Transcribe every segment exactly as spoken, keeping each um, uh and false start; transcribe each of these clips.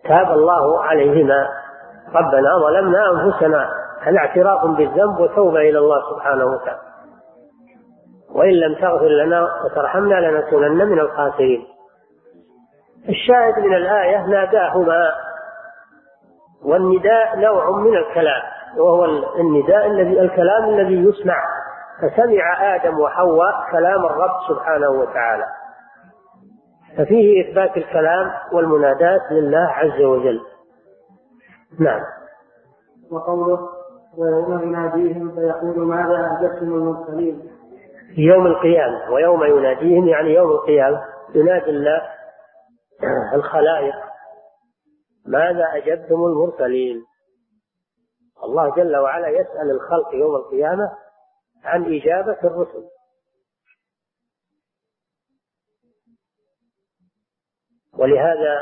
تاب الله عليهما ربنا ظلمنا أنفسنا، هذا اعتراف بالذنب وتوبة إلى الله سبحانه وتعالى، وإن لم تغفر لنا وترحمنا لنكونن من الخاسرين. الشاهد من الآية ناداهما، والنداء نوع من الكلام، وهو النداء الذي الكلام الذي يسمع، فسمع آدم وحواء كلام الرب سبحانه وتعالى، ففيه إثبات الكلام والمنادات لله عز وجل. نعم. وقوله ويوم يناديهم فيقول ماذا أجبتم المرسلين، يوم القيامة، ويوم يناديهم يعني يوم القيامة ينادي الله الخلائق ماذا أجبتم المرسلين. الله جل وعلا يسأل الخلق يوم القيامة عن إجابة الرسل، ولهذا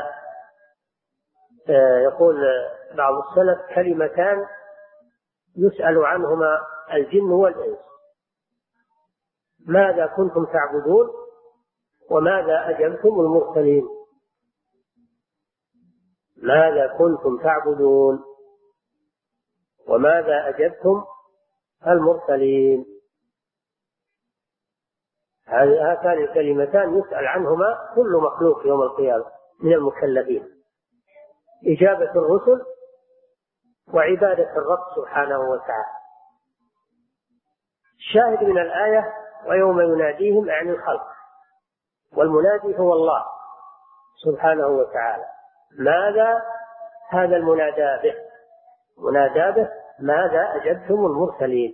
يقول بعض السلف كلمتان يسأل عنهما الجن والإنس: ماذا كنتم تعبدون وماذا أجبتم المرسلين. ماذا كنتم تعبدون وماذا أجبتم المرسلين. هاتان الكلمتان يسأل عنهما كل مخلوق يوم القيامة من المكلفين: إجابة الرسل وعبادة الرب سبحانه وتعالى. الشاهد من الآية ويوم يناديهم عن الخلق، والمنادي هو الله سبحانه وتعالى. ماذا هذا المنادى به؟ منادى به ماذا أجبتم المرسلين،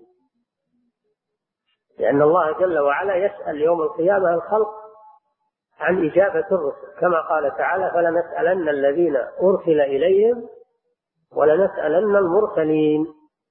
لأن الله جل وعلا يسأل يوم القيامة الخلق عن إجابة الرسل، كما قال تعالى: فلنسألن الذين أرسل إليهم ولنسألن المرسلين.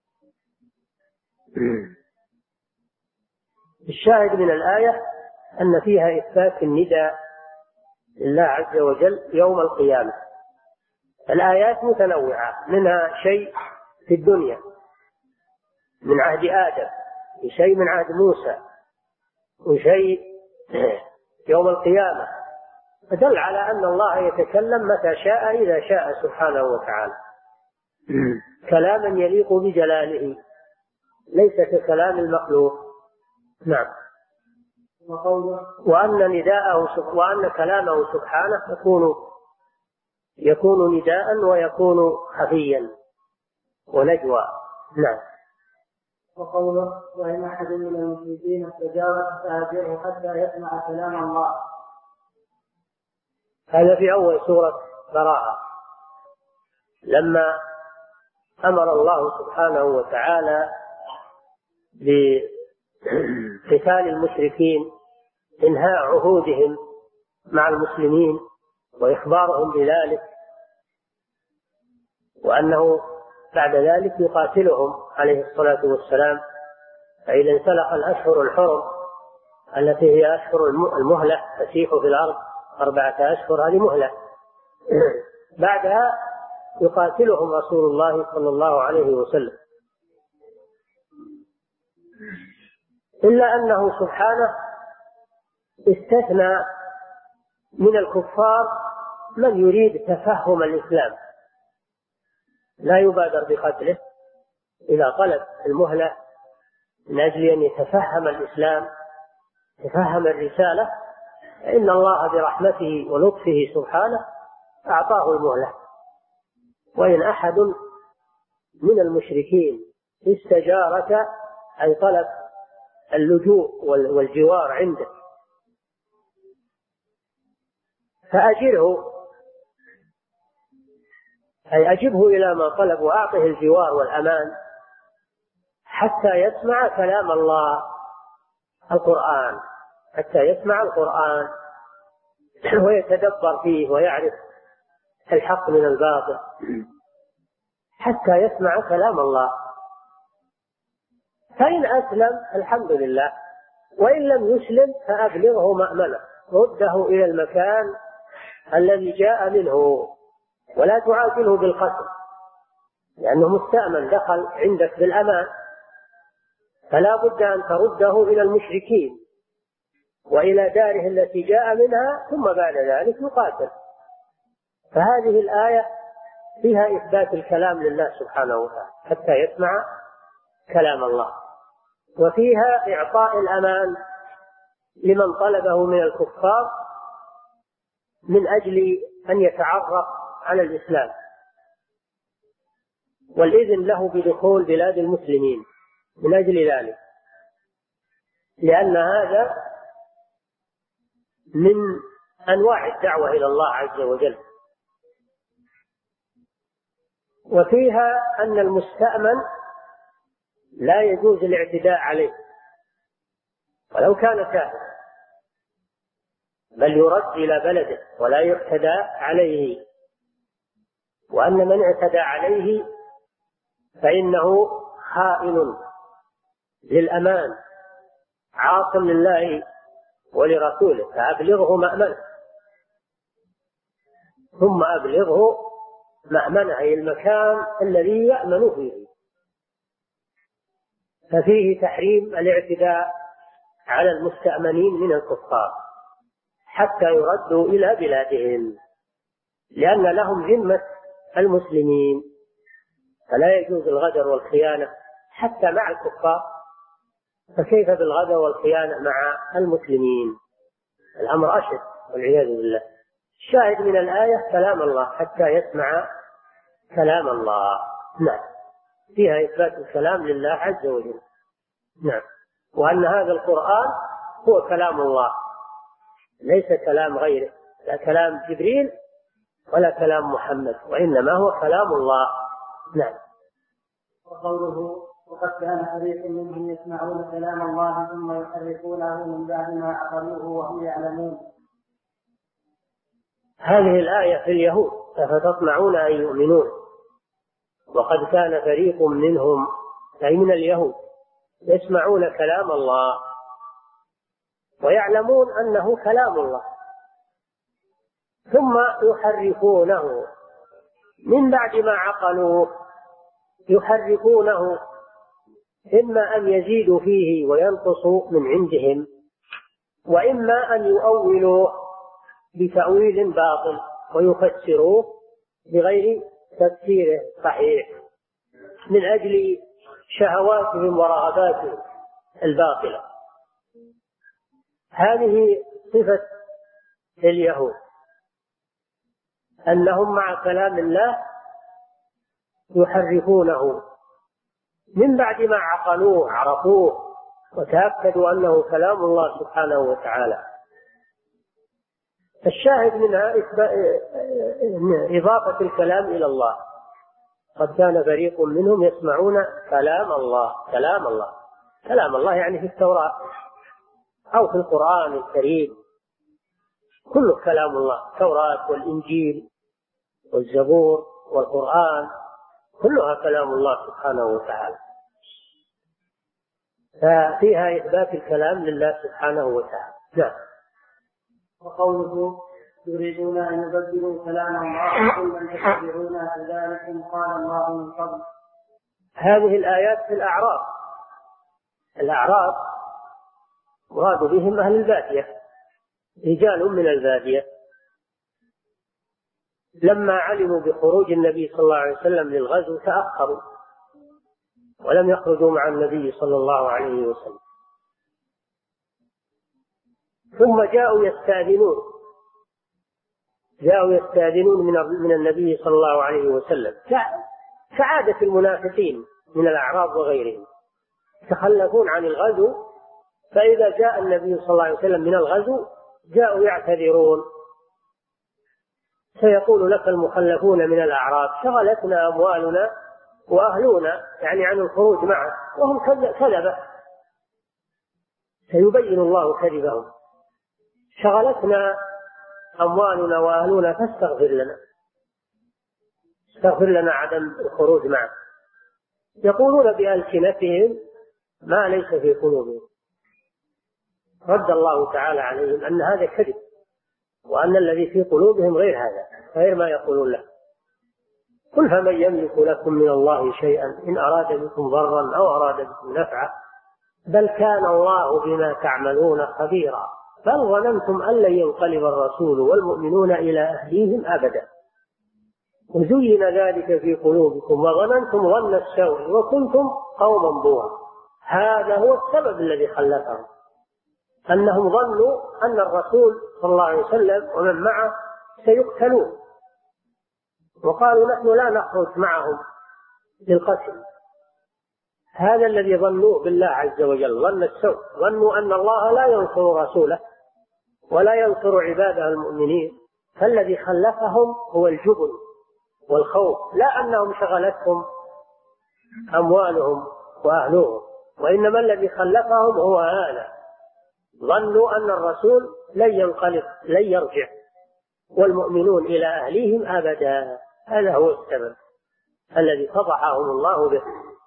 الشاهد من الآية أن فيها إثبات النداء لله عز وجل يوم القيامة. الآيات متنوعة، منها شيء في الدنيا من عهد آدم، وشيء من عهد موسى، وشيء يوم القيامة، فدل على أن الله يتكلم متى شاء إذا شاء سبحانه وتعالى كلاما يليق بجلاله، ليس ككلام المخلوق. نعم. وأن نداءه وأن كلامه سبحانه يكون يكون نداء ويكون خفيا ونجوى. نعم. وقوله وإن أحد من المشركين استجارك فأجره حتى يسمع كلام الله، هذا في أول سورة براءة، لما أمر الله سبحانه وتعالى بقتال المشركين، إنهاء عهودهم مع المسلمين وإخبارهم بذلك، وأنه بعد ذلك يقاتلهم عليه الصلاة والسلام. فإذا انسلخ الأشهر الحرم التي هي أشهر المهلة تسيح في الأرض أربعة أشهر، هذه مهلة، بعدها يقاتلهم رسول الله صلى الله عليه وسلم، إلا أنه سبحانه استثنى من الكفار من يريد تفهم الإسلام، لا يبادر بقتله إذا طلب المهلة من أجل أن يتفهم الإسلام، يتفهم الرسالة، فإن الله برحمته ولطفه سبحانه أعطاه المهلة. وإن أحد من المشركين استجارك أي طلب اللجوء والجوار عنده فأجره، أي أجبه إلى ما طلب وأعطه الجوار والأمان حتى يسمع كلام الله القرآن، حتى يسمع القرآن ويتدبر فيه ويعرف الحق من الباطل، حتى يسمع كلام الله. فإن أسلم الحمد لله، وإن لم يسلم فأبلغه مأمنه، رده إلى المكان الذي جاء منه، ولا تعاجله بالقتل لأنه مستأمن، دخل عندك بالأمان، فلا بد أن ترده إلى المشركين وإلى داره التي جاء منها، ثم بعد ذلك يقاتل. فهذه الآية فيها إثبات الكلام لله سبحانه وتعالى حتى يسمع كلام الله، وفيها إعطاء الأمان لمن طلبه من الكفار من أجل أن يتعرف على الإسلام، والإذن له بدخول بلاد المسلمين من أجل ذلك، لأن هذا من أنواع الدعوة إلى الله عز وجل. وفيها أن المستأمن لا يجوز الاعتداء عليه ولو كان كافرا، بل يرد إلى بلده ولا يعتدى عليه، وأن من اعتدى عليه فإنه خائن للأمان عاص لله ولرسوله، فأبلغه مأمنه ثم أبلغه مأمنه، أي المكان الذي يأمن فيه. ففيه تحريم الاعتداء على المستأمنين من الكفار حتى يردوا إلى بلادهم، لأن لهم ذمة المسلمين، فلا يجوز الغدر والخيانة حتى مع الكفار، فكيف بالغدر والخيانة مع المسلمين؟ الأمر أشد والعياذ بالله. الشاهد من الآية كلام الله حتى يسمع كلام الله. نعم، فيها إثبات الكلام لله عز وجل. نعم، وأن هذا القرآن هو كلام الله ليس كلام غيره، لا كلام جبريل ولا كلام محمد، وإنما هو كلام الله. نعم. وقوله وقد كان فريق منهم يسمعون كلام الله ثم يحرفونه من بعد ما عقلوه وهم يعلمون. هذه الآية في اليهود أفتطمعون أن يؤمنون، وقد كان فريق منهم أي من اليهود يسمعون كلام الله ويعلمون أنه كلام الله ثم يحرفونه من بعد ما عقلوه. يحرفونه إما أن يزيدوا فيه وينقصوا من عندهم، وإما أن يؤولوا بتأويل باطل ويفسروه بغير تفسيره صحيح من أجل شهواتهم ورغباتهم الباطلة. هذه صفة اليهود، أنهم مع كلام الله يحرفونه من بعد ما عقلوه عرفوه وتأكدوا أنه كلام الله سبحانه وتعالى. الشاهد منها إضافة الكلام إلى الله. قد كان فريق منهم يسمعون كلام الله. كلام الله كلام الله يعني في التوراة أو في القرآن الكريم، كله كلام الله، التوراة والإنجيل والزبور والقرآن كلها كلام الله سبحانه وتعالى، ففيها إثبات الكلام لله سبحانه وتعالى. نعم. وقوله يريدون أن يبدلوا كلام الله قل من يتبعون كذلك قال الله من قبل. هذه الآيات في الأعراب. الأعراب مراد بهم أهل البادية، رجال من البادية لما علموا بخروج النبي صلى الله عليه وسلم للغزو تأخروا ولم يخرجوا مع النبي صلى الله عليه وسلم، ثم جاءوا يستأذنون جاءوا يستأذنون من من النبي صلى الله عليه وسلم كعادة المنافقين من الأعراب وغيرهم، يتخلفون عن الغزو، فإذا جاء النبي صلى الله عليه وسلم من الغزو جاءوا يعتذرون، سيقول لك المخلفون من الأعراب شغلتنا أموالنا وأهلنا، يعني عن الخروج معه، وهم كذبة، سيبين الله كذبهم، شغلتنا أموالنا وأهلنا فاستغفر لنا استغفر لنا عدم الخروج معه. يقولون بألسنتهم ما ليس في قلوبهم. رد الله تعالى عليهم أن هذا كذب، وأن الذي في قلوبهم غير هذا، غير ما يقولون له. قل فمن يملك لكم من الله شيئا إن أراد بكم ضرا أو أراد بكم نفعا بل كان الله بما تعملون خبيرا بل ظننتم أن لن ينقلب الرسول والمؤمنون إلى أهليهم أبدا وزين ذلك في قلوبكم وظننتم ظن السوء وكنتم قوما بورا. هذا هو السبب الذي خلفهم، أنهم ظنوا أن الرسول صلى الله عليه وسلم ومن معه سيقتلون، وقالوا نحن لا نخرج معهم للقتل. هذا الذي ظنوه بالله عز وجل، ظن السوء، ظنوا أن الله لا ينصر رسوله ولا ينصر عباده المؤمنين. فالذي خلفهم هو الجبن والخوف، لا أنهم شغلتهم أموالهم وأهلهم، وإنما الذي خلفهم هو هذا، ظنوا أن الرسول لن ينقلب لن يرجع والمؤمنون إلى أهليهم أبدا. هذا هو السبب الذي فضحهم الله به.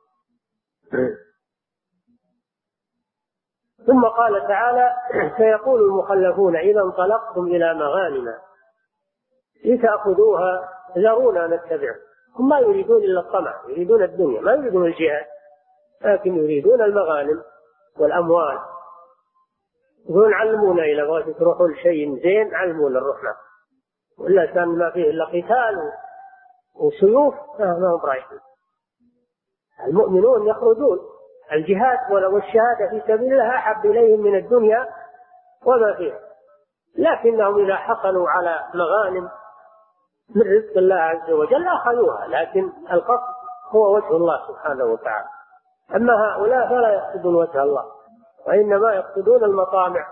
ثم قال تعالى: سيقول المخلفون إذا انطلقتم إلى مغانم لتأخذوها ذرونا نتبعكم. هم ما يريدون إلا الطمع، يريدون الدنيا، ما يريدون الجهاد، لكن يريدون المغانم والأموال. يقولون علمونا إلى غاية تروحوا لشيء زين، علمونا نروحنا، ولا كان ما فيه إلا قتال وسيوف ما هم رايحين. المؤمنون يخرجون الجهاد ولو الشهادة في سبيل الله أحب إليهم من الدنيا وما فيها، لكنهم إذا حصلوا على مغانم من رزق الله عز وجل أخذوها، لكن القصد هو وجه الله سبحانه وتعالى. أما هؤلاء فلا يقصدون وجه الله، وإنما يقصدون المطامع.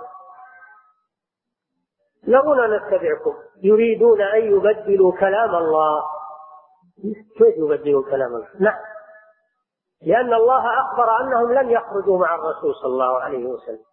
ذرونا نتبعكم، يريدون أن يبدلوا كلام الله. كيف يبدلوا كلام الله؟ نعم، لأن الله أخبر أنهم لن يخرجوا مع الرسول صلى الله عليه وسلم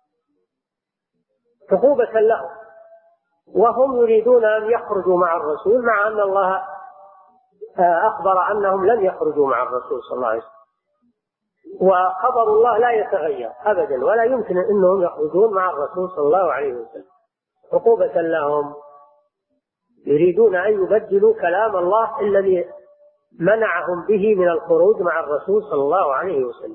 عقوبة لهم، وهم يريدون أن يخرجوا مع الرسول، مع أن الله أخبر أنهم لن يخرجوا مع الرسول صلى الله عليه وسلم. وخبر الله لا يتغير أبدا، ولا يمكن أنهم يخرجون مع الرسول صلى الله عليه وسلم عقوبة لهم. يريدون أن يبدلوا كلام الله الذي منعهم به من الخروج مع الرسول صلى الله عليه وسلم.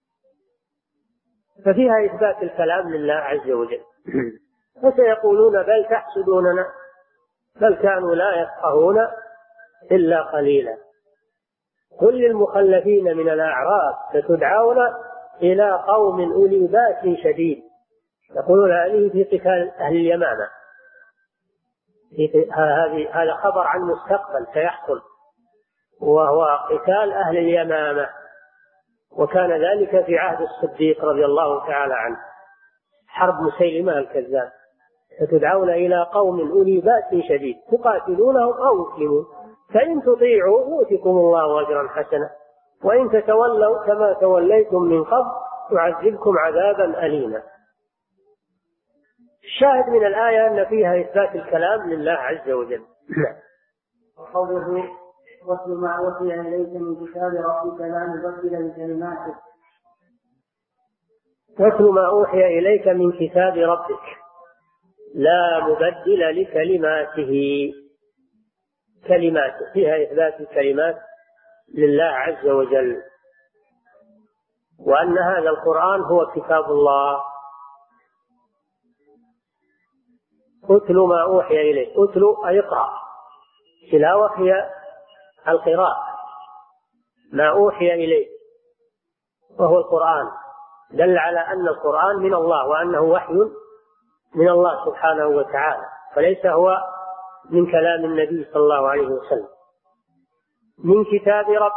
ففيها إثبات الكلام لله عز وجل. فسيقولون بل تحسدوننا بل كانوا لا يفقهون إلا قليلا. قل للمخلفين من الأعراب ستدعون إلى قوم أولي بأس شديد. يقولون هذه في قتال أهل اليمامة، هذا خبر عن مستقبل سيحصل، وهو قتال أهل اليمامة، وكان ذلك في عهد الصديق رضي الله تعالى عنه، حرب مسيلمة الكذاب. ستدعون إلى قوم أولي بأس شديد تقاتلونهم أو يسلمون، فإن تطيعوا يؤتكم الله أجرا حسنا وإن تتولوا كما توليتم من قبل يعذبكم عذابا أليما. الشاهد من الآية أن فيها إثبات الكلام لله عز وجل. وقوله واتل ما أوحي إليك من كتاب ربك لا مبدل لكلماته. واتل ما أوحي إليك من كتاب ربك لا مبدل لكلماته. كلماته فيها إثبات الكلمات لله عز وجل، وأن هذا القرآن هو كتاب الله. أتل ما أوحي إليك، أتل أي اقرأ، تلاوة هي القراءة. ما أوحي إليك وهو القرآن دل على أن القرآن من الله، وأنه وحي من الله سبحانه وتعالى، فليس هو من كلام النبي صلى الله عليه وسلم. من كتاب رب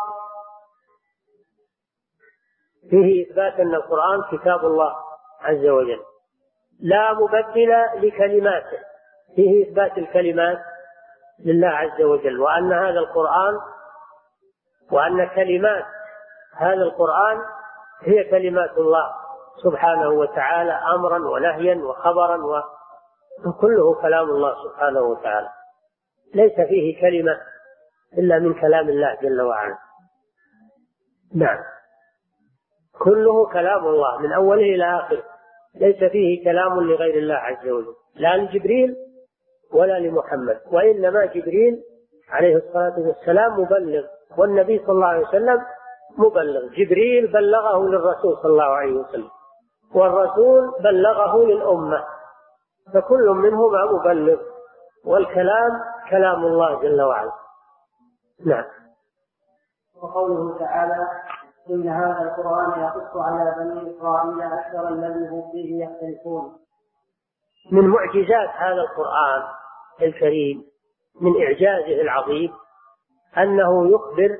فيه إثبات أن القرآن كتاب الله عز وجل. لا مبدل لكلماته فيه إثبات الكلمات لله عز وجل، وأن هذا القرآن وأن كلمات هذا القرآن هي كلمات الله سبحانه وتعالى أمرا ونهيا وخبرا، وكله كلام الله سبحانه وتعالى، ليس فيه كلمة إلا من كلام الله جل وعلا. نعم، كله كلام الله من أوله إلى آخره، ليس فيه كلام لغير الله عز وجل، لا لجبريل ولا لمحمد، وإنما جبريل عليه الصلاة والسلام مبلغ، والنبي صلى الله عليه وسلم مبلغ. جبريل بلغه للرسول صلى الله عليه وسلم، والرسول بلغه للأمة، فكل منهما مبلغ، والكلام كلام الله جل وعلا. نعم. وقوله تعالى إن هذا القرآن يقص على بني إسرائيل أكثر الذي هم فيه يختلفون. من معجزات هذا القرآن الكريم من إعجازه العظيم أنه يخبر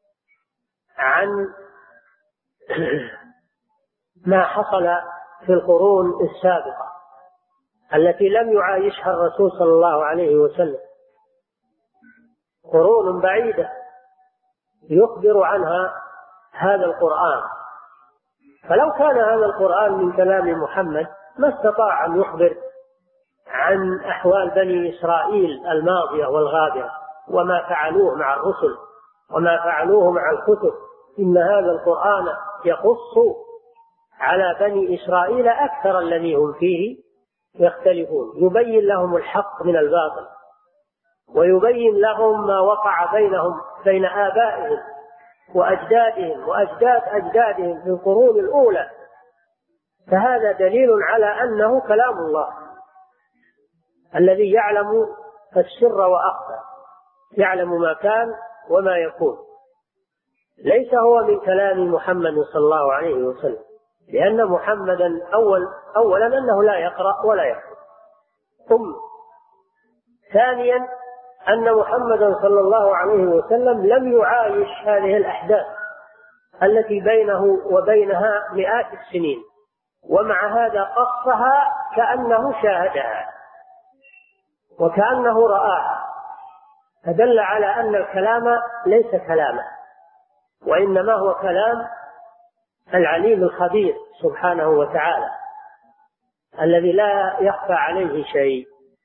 عن ما حصل في القرون السابقة التي لم يعايشها الرسول صلى الله عليه وسلم، قرون بعيدة يخبر عنها هذا القرآن. فلو كان هذا القرآن من كلام محمد ما استطاع أن يخبر عن أحوال بني إسرائيل الماضية والغابرة وما فعلوه مع الرسل وما فعلوه مع الكتب. إن هذا القرآن يقص على بني إسرائيل أكثر الذي هم فيه يختلفون، يبين لهم الحق من الباطل ويبين لهم ما وقع بينهم بين آبائهم وأجدادهم وأجداد أجدادهم في القرون الأولى. فهذا دليل على أنه كلام الله الذي يعلم السر وأخفى، يعلم ما كان وما يكون. ليس هو من كلام محمد صلى الله عليه وسلم، لأن محمدا أول أولا أنه لا يقرأ ولا يكتب، ثم ثانيا أن محمدا صلى الله عليه وسلم لم يعايش هذه الأحداث التي بينه وبينها مئات السنين، ومع هذا قصها كأنه شاهدها وكأنه رآها، فدل على أن الكلام ليس كلامه وإنما هو كلام العليم الخبير سبحانه وتعالى الذي لا يخفى عليه شيء.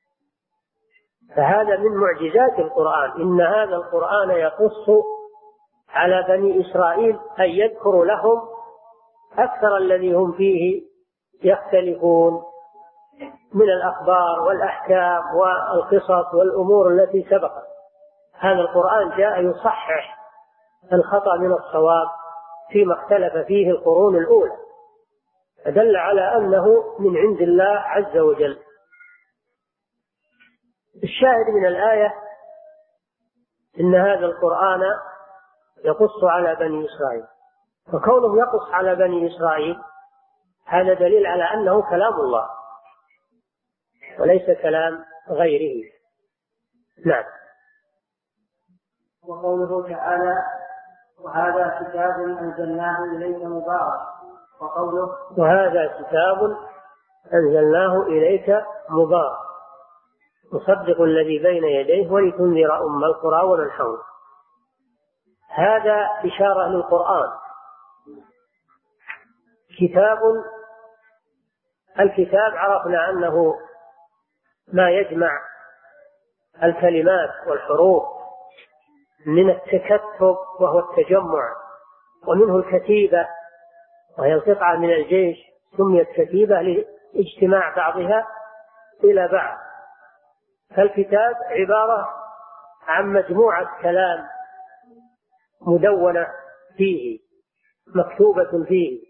فهذا من معجزات القرآن، إن هذا القرآن يقص على بني إسرائيل أن يذكر لهم أكثر الذي هم فيه يختلفون من الأخبار والأحكام والقصص والأمور التي سبقت. هذا القرآن جاء يصحح الخطأ من الصواب فيما اختلف فيه القرون الأولى، فدل على أنه من عند الله عز وجل. الشاهد من الآية إن هذا القرآن يقص على بني إسرائيل، وكونه يقص على بني إسرائيل هذا دليل على أنه كلام الله وليس كلام غيره. نعم. وقوله تعالى وهذا كتاب أنزلناه إليك مبارك، وقوله وهذا كتاب أنزلناه إليك مبارك مصدق الذي بين يديه ولتنذر أم القرى ومن حولها. هذا إشارة للقرآن، كتاب. الكتاب عرفنا أنه ما يجمع الكلمات والحروف من التكتب وهو التجمع، ومنه الكتيبة وهي القطعة من الجيش سميت كتيبة لاجتماع بعضها إلى بعض. فالكتاب عبارة عن مجموعة كلام مدونة فيه مكتوبة فيه.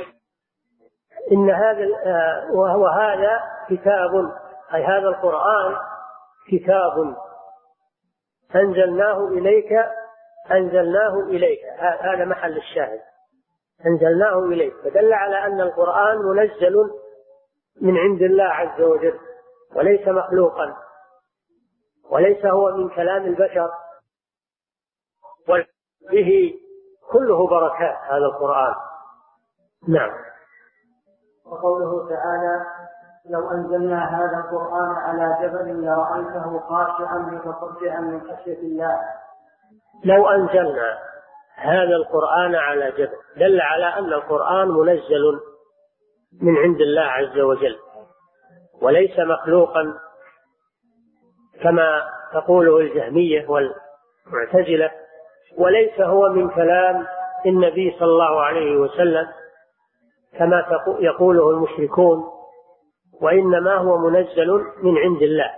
إن هذا وهو هذا كتاب، أي هذا القرآن كتاب أنزلناه إليك أنزلناه إليك هذا محل الشاهد، أنزلناه إليك، فدل على أن القرآن منزل من عند الله عز وجل وليس مخلوقا وليس هو من كلام البشر، وبه كله بركات هذا القرآن. نعم. وقوله تعالى لو أنزلنا هذا القرآن على جبل لرأيته خاشعا متصدعا من خشية الله. لو أنزلنا هذا القرآن على جبل دل على أن القرآن منزل من عند الله عز وجل وليس مخلوقا كما تقوله الجهمية والمعتزلة، وليس هو من كلام النبي صلى الله عليه وسلم كما يقوله المشركون، وإنما هو منزل من عند الله.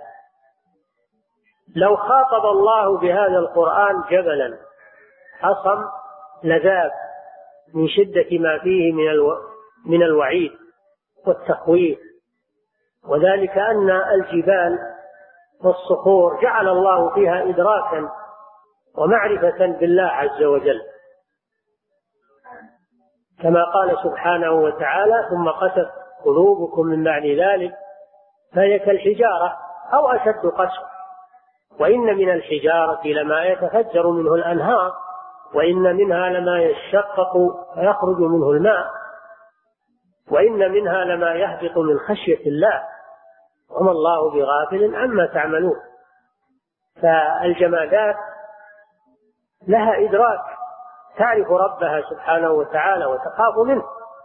لو خاطب الله بهذا القرآن جبلا أصم لذاب من شدة ما فيه من الو... من الوعيد والتخويف، وذلك أن الجبال والصخور جعل الله فيها إدراكا ومعرفة بالله عز وجل، كما قال سبحانه وتعالى: ثم قست قلوبكم من بعد ذلك فهي كالحجارة أو أشد قسوة، وإن من الحجارة لما يتفجر منه الأنهار، وإن منها لما يشقق فيخرج منه الماء، وإن منها لما يهبط من خشية الله، وما الله بغافل عما تعملون. فالجمادات لها إدراك، تعرف ربها سبحانه وتعالى وتخاف منه.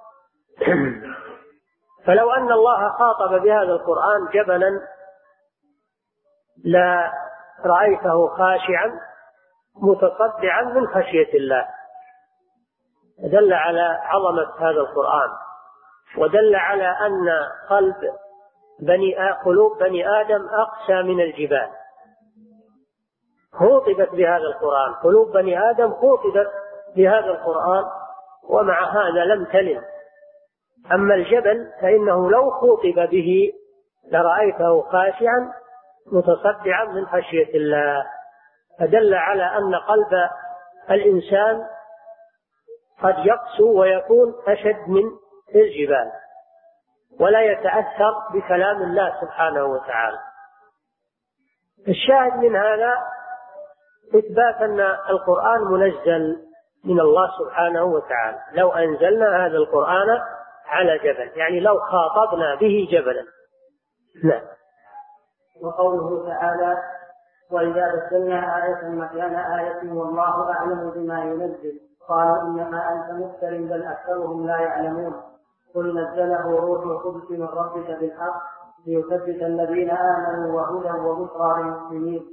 فلو أن الله خاطب بهذا القرآن جبلا لا رأيته خاشعا متصدعا من خشية الله، دل على عظمة هذا القرآن، ودل على أن قلب بني قلوب بني آدم أقسى من الجبال، خوطبت بهذا القرآن، قلوب بني آدم خوطبت بهذا القرآن، ومع هذا لم تلن. أما الجبل فإنه لو خوطب به لرأيته خاشعا متصدعا من خشية الله، فدل على أن قلب الإنسان قد يقسو ويكون أشد من الجبال، ولا يتأثر بكلام الله سبحانه وتعالى. الشاهد من هذا إثبات أن القرآن منزل من الله سبحانه وتعالى. لو أنزلنا هذا القرآن على جبل، يعني لو خاطبنا به جبلا. نعم. وقوله تعالى: وإذا بدلنا آية مكان آية والله أعلم بما ينزل قالوا إنما أنت مفتر بل أكثرهم لا يعلمون قل نزله روح القدس من ربك بالحق ليثبت الذين آمنوا وهدى وبشرى للمسلمين.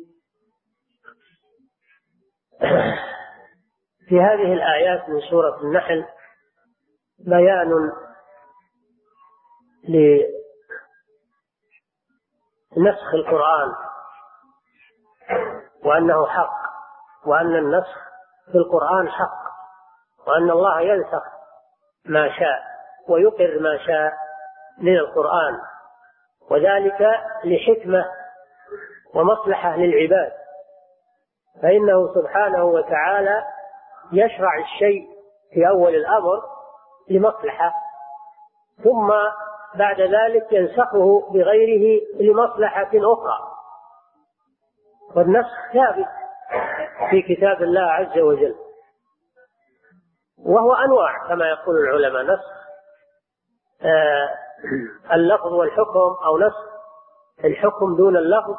في هذه الآيات من سورة النحل بيان لنسخ القرآن، وأنه حق، وأن النسخ في القرآن حق، وأن الله ينسخ ما شاء ويقر ما شاء من القرآن، وذلك لحكمة ومصلحة للعباد، فإنه سبحانه وتعالى يشرع الشيء في أول الأمر لمصلحة، ثم بعد ذلك ينسخه بغيره لمصلحة أخرى. والنسخ ثابت في كتاب الله عز وجل، وهو أنواع كما يقول العلماء: نسخ آه اللفظ والحكم، أو نسخ الحكم دون اللفظ،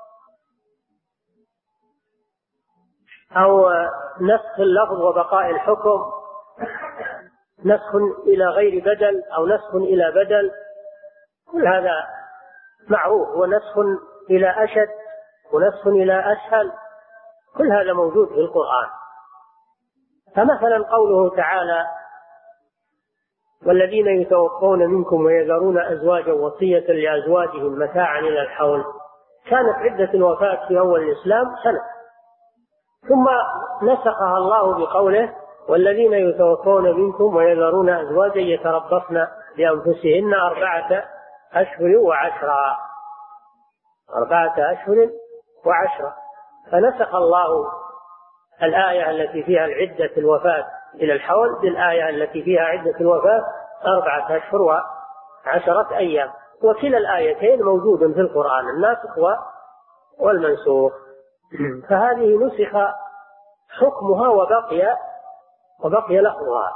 أو نسخ اللفظ وبقاء الحكم، نسخ إلى غير بدل، أو نسخ إلى بدل، كل هذا معروف، ونسخ إلى أشد ونسخ إلى أسهل، كل هذا موجود في القرآن. فمثلا قوله تعالى: والذين يتوفون منكم ويذرون أزواجا وصية لأزواجهم متاعا إلى الحول، كانت عدة الوفاة في أول الإسلام سنة، ثم نسخها الله بقوله: والذين يتوفون منكم ويذرون أزواجا يتربصن بأنفسهن أربعة أشهر وعشرا، أربعة أشهر وعشرا. فنسخ الله الآية التي فيها عدة الوفاة إلى الحول بالآية التي فيها عدة الوفاة أربعة أشهر وعشرة أيام، وكلا الآيتين موجود في القرآن، الناسخ والمنسوخ. فهذه نسخ حكمها وبقي وبقي لفظها.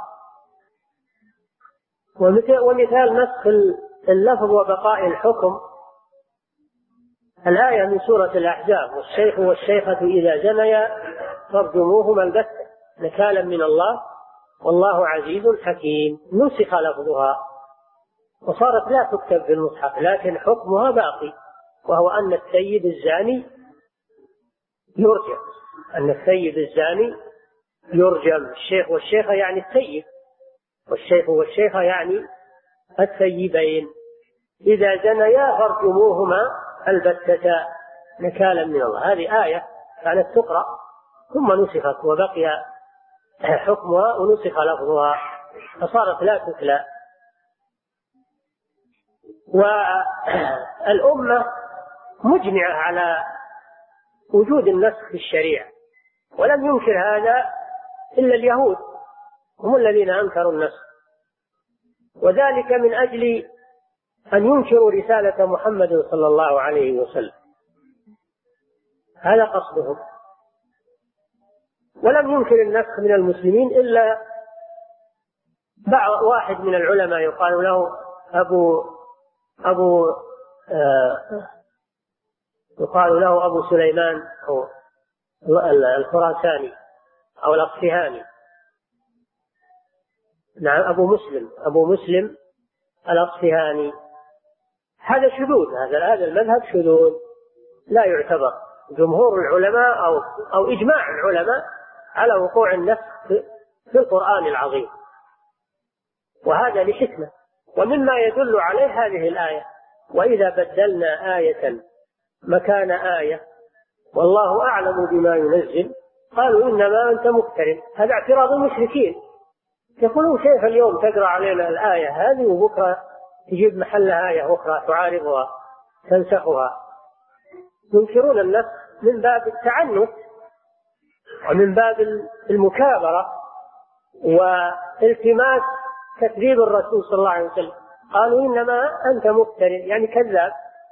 ومثال نسخ اللفظ وبقاء الحكم الآية من سورة الأحزاب: والشيخ والشيخة إذا زنيا فارجموهما البتة نكالا من الله والله عزيز حكيم. نسخ لفظها وصارت لا تكتب في المصحف، لكن حكمها باقي، وهو أن السيد الزاني يرجم، أن السيد الزاني يرجم. الشيخ والشيخة يعني السيد، والشيخ والشيخة يعني السيبين، إذا زنيا فارجموهما البتة نكالا من الله. هذه آية كانت تقرأ ثم نسخت وبقي حكمها ونسخ لفظها، فصارت لا تتلى. والأمة مجمعة على وجود النسخ في الشريعة، ولم ينكر هذا إلا اليهود، هم الذين أنكروا النسخ، وذلك من أجل أن ينكروا رسالة محمد صلى الله عليه وسلم، هذا قصدهم. ولم ينكر النسخ من المسلمين إلا بعض واحد من العلماء يقال له أبو أبو آه يقال له أبو سليمان أو الخراساني أو الأصفهاني، نعم أبو مسلم أبو مسلم الأصفهاني. هذا شذوذ، هذا هذا المذهب شذوذ لا يعتبر. جمهور العلماء أو أو إجماع العلماء على وقوع النسخ في القرآن العظيم، وهذا لحكمة. ومما يدل عليه هذه الآية: وإذا بدلنا آية مكان آية والله أعلم بما ينزل قالوا إنما أنت مفتر. هذا اعتراض المشركين، يقولون كيف اليوم تقرأ علينا الآية هذه وبكرة تجيب محلها آية أخرى تعارضها تنسخها. ينكرون النسخ من باب التعنت ومن باب المكابرة والتماس تكذيب الرسول صلى الله عليه وسلم. قالوا إنما أنت مفتر، يعني كذاب.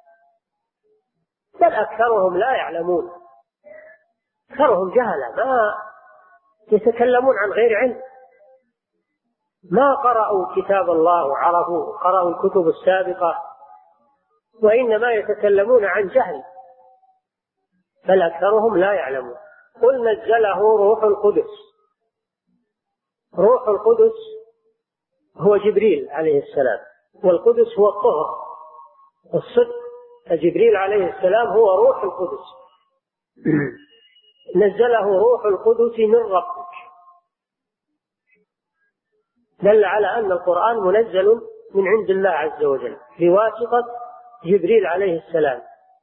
بل أكثرهم لا يعلمون، أكثرهم جهلة، ما يتكلمون عن غير علم، ما قرأوا كتاب الله وعرفوه، قرأوا الكتب السابقة، وإنما يتكلمون عن جهل، بل أكثرهم لا يعلمون. قل نزله روح القدس. روح القدس هو جبريل عليه السلام، والقدس هو الطهر الصدق، فجبريل عليه السلام هو روح القدس. نزله روح القدس من ربك، دل على أن القرآن منزل من عند الله عز وجل بواسطة جبريل عليه السلام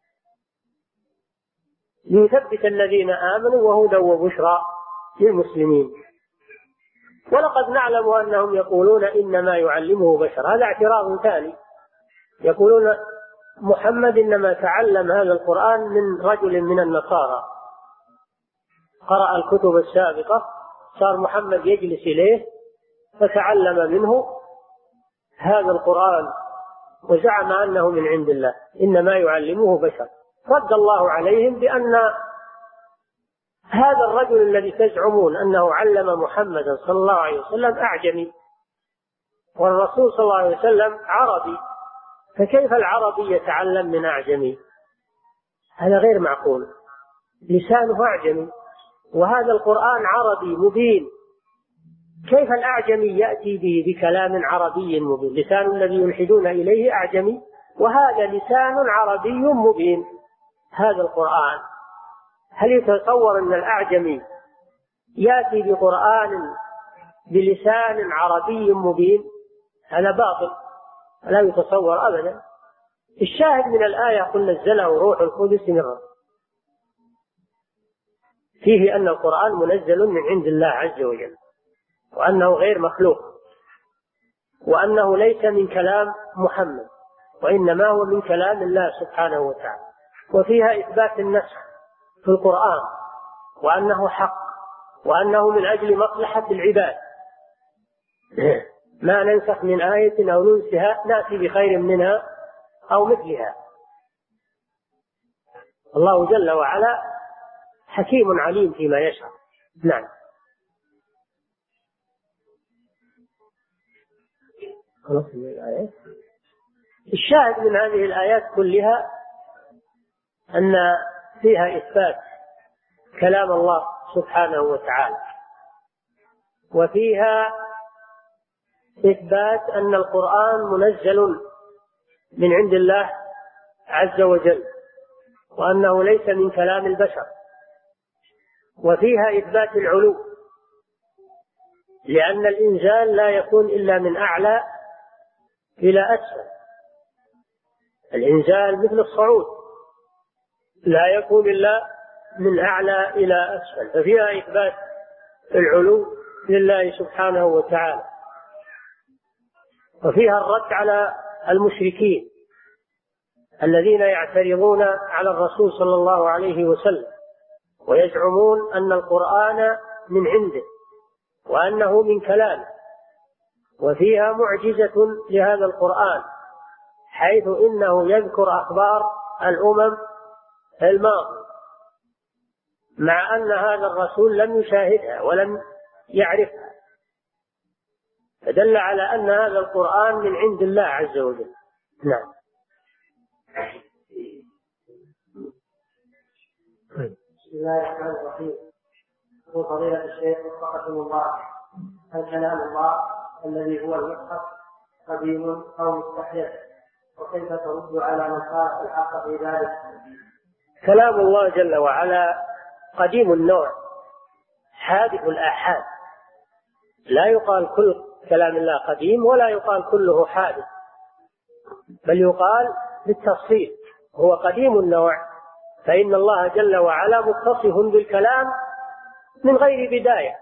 ليثبت الذين آمنوا وهدى وبشرى للمسلمين. ولقد نعلم أنهم يقولون إنما يعلمه بشر، هذا اعتراض ثاني. يقولون محمد إنما تعلم هذا القرآن من رجل من النصارى، قرأ الكتب السابقة، صار محمد يجلس إليه فتعلم منه هذا القرآن وزعم أنه من عند الله، إنما يعلمه بشر. رد الله عليهم بأن هذا الرجل الذي تزعمون أنه علم محمدا صلى الله عليه وسلم أعجمي، والرسول صلى الله عليه وسلم عربي، فكيف العربي يتعلم من أعجمي؟ هذا غير معقول، لسانه أعجمي وهذا القرآن عربي مبين، كيف الأعجمي يأتي به بكلام عربي مبين؟ لسان الذي يلحدون إليه أعجمي وهذا لسان عربي مبين. هذا القرآن هل يتصور أن الأعجمي يأتي بقرآن بلسان عربي مبين؟ هذا باطل، لا يتصور أبدا. الشاهد من الآية: قل نزله روح القدس من ربك، فيه أن القرآن منزل من عند الله عز وجل، وأنه غير مخلوق، وأنه ليس من كلام محمد، وإنما هو من كلام الله سبحانه وتعالى. وفيها إثبات النسخ في القرآن، وأنه حق، وأنه من أجل مصلحة العباد. ما ننسخ من آية أو ننسها نأتي بخير منها أو مثلها. الله جل وعلا حكيم عليم فيما يشاء. نعم. الشاهد من هذه الآيات كلها أن فيها إثبات كلام الله سبحانه وتعالى، وفيها إثبات أن القرآن منزل من عند الله عز وجل، وأنه ليس من كلام البشر. وفيها إثبات العلو، لأن الإنزال لا يكون إلا من أعلى إلى أسفل، الإنزال مثل الصعود لا يكون إلا من أعلى إلى أسفل. ففيها إثبات العلو لله سبحانه وتعالى. وفيها الرد على المشركين الذين يعترضون على الرسول صلى الله عليه وسلم ويزعمون أن القرآن من عنده وأنه من كلامه، وفيها معجزة لهذا القرآن، حيث إنه يذكر أخبار الأمم الماضية، مع أن هذا الرسول لم يشاهدها ولم يعرفها، فدل على أن هذا القرآن من عند الله عز وجل. نعم. بسم الله الرحمن الرحيم. يقول فضيلة الشيخ وفقكم الله، هل كلام الله الذي هو المصحف قديم أو مستحدث؟ وكيف ترد على من خالف الحق في ذلك؟ كلام الله جل وعلا قديم النوع حادث الآحاد، لا يقال كل كلام الله قديم ولا يقال كله حادث، بل يقال بالتفصيل هو قديم النوع، فإن الله جل وعلا متصف بالكلام من غير بداية،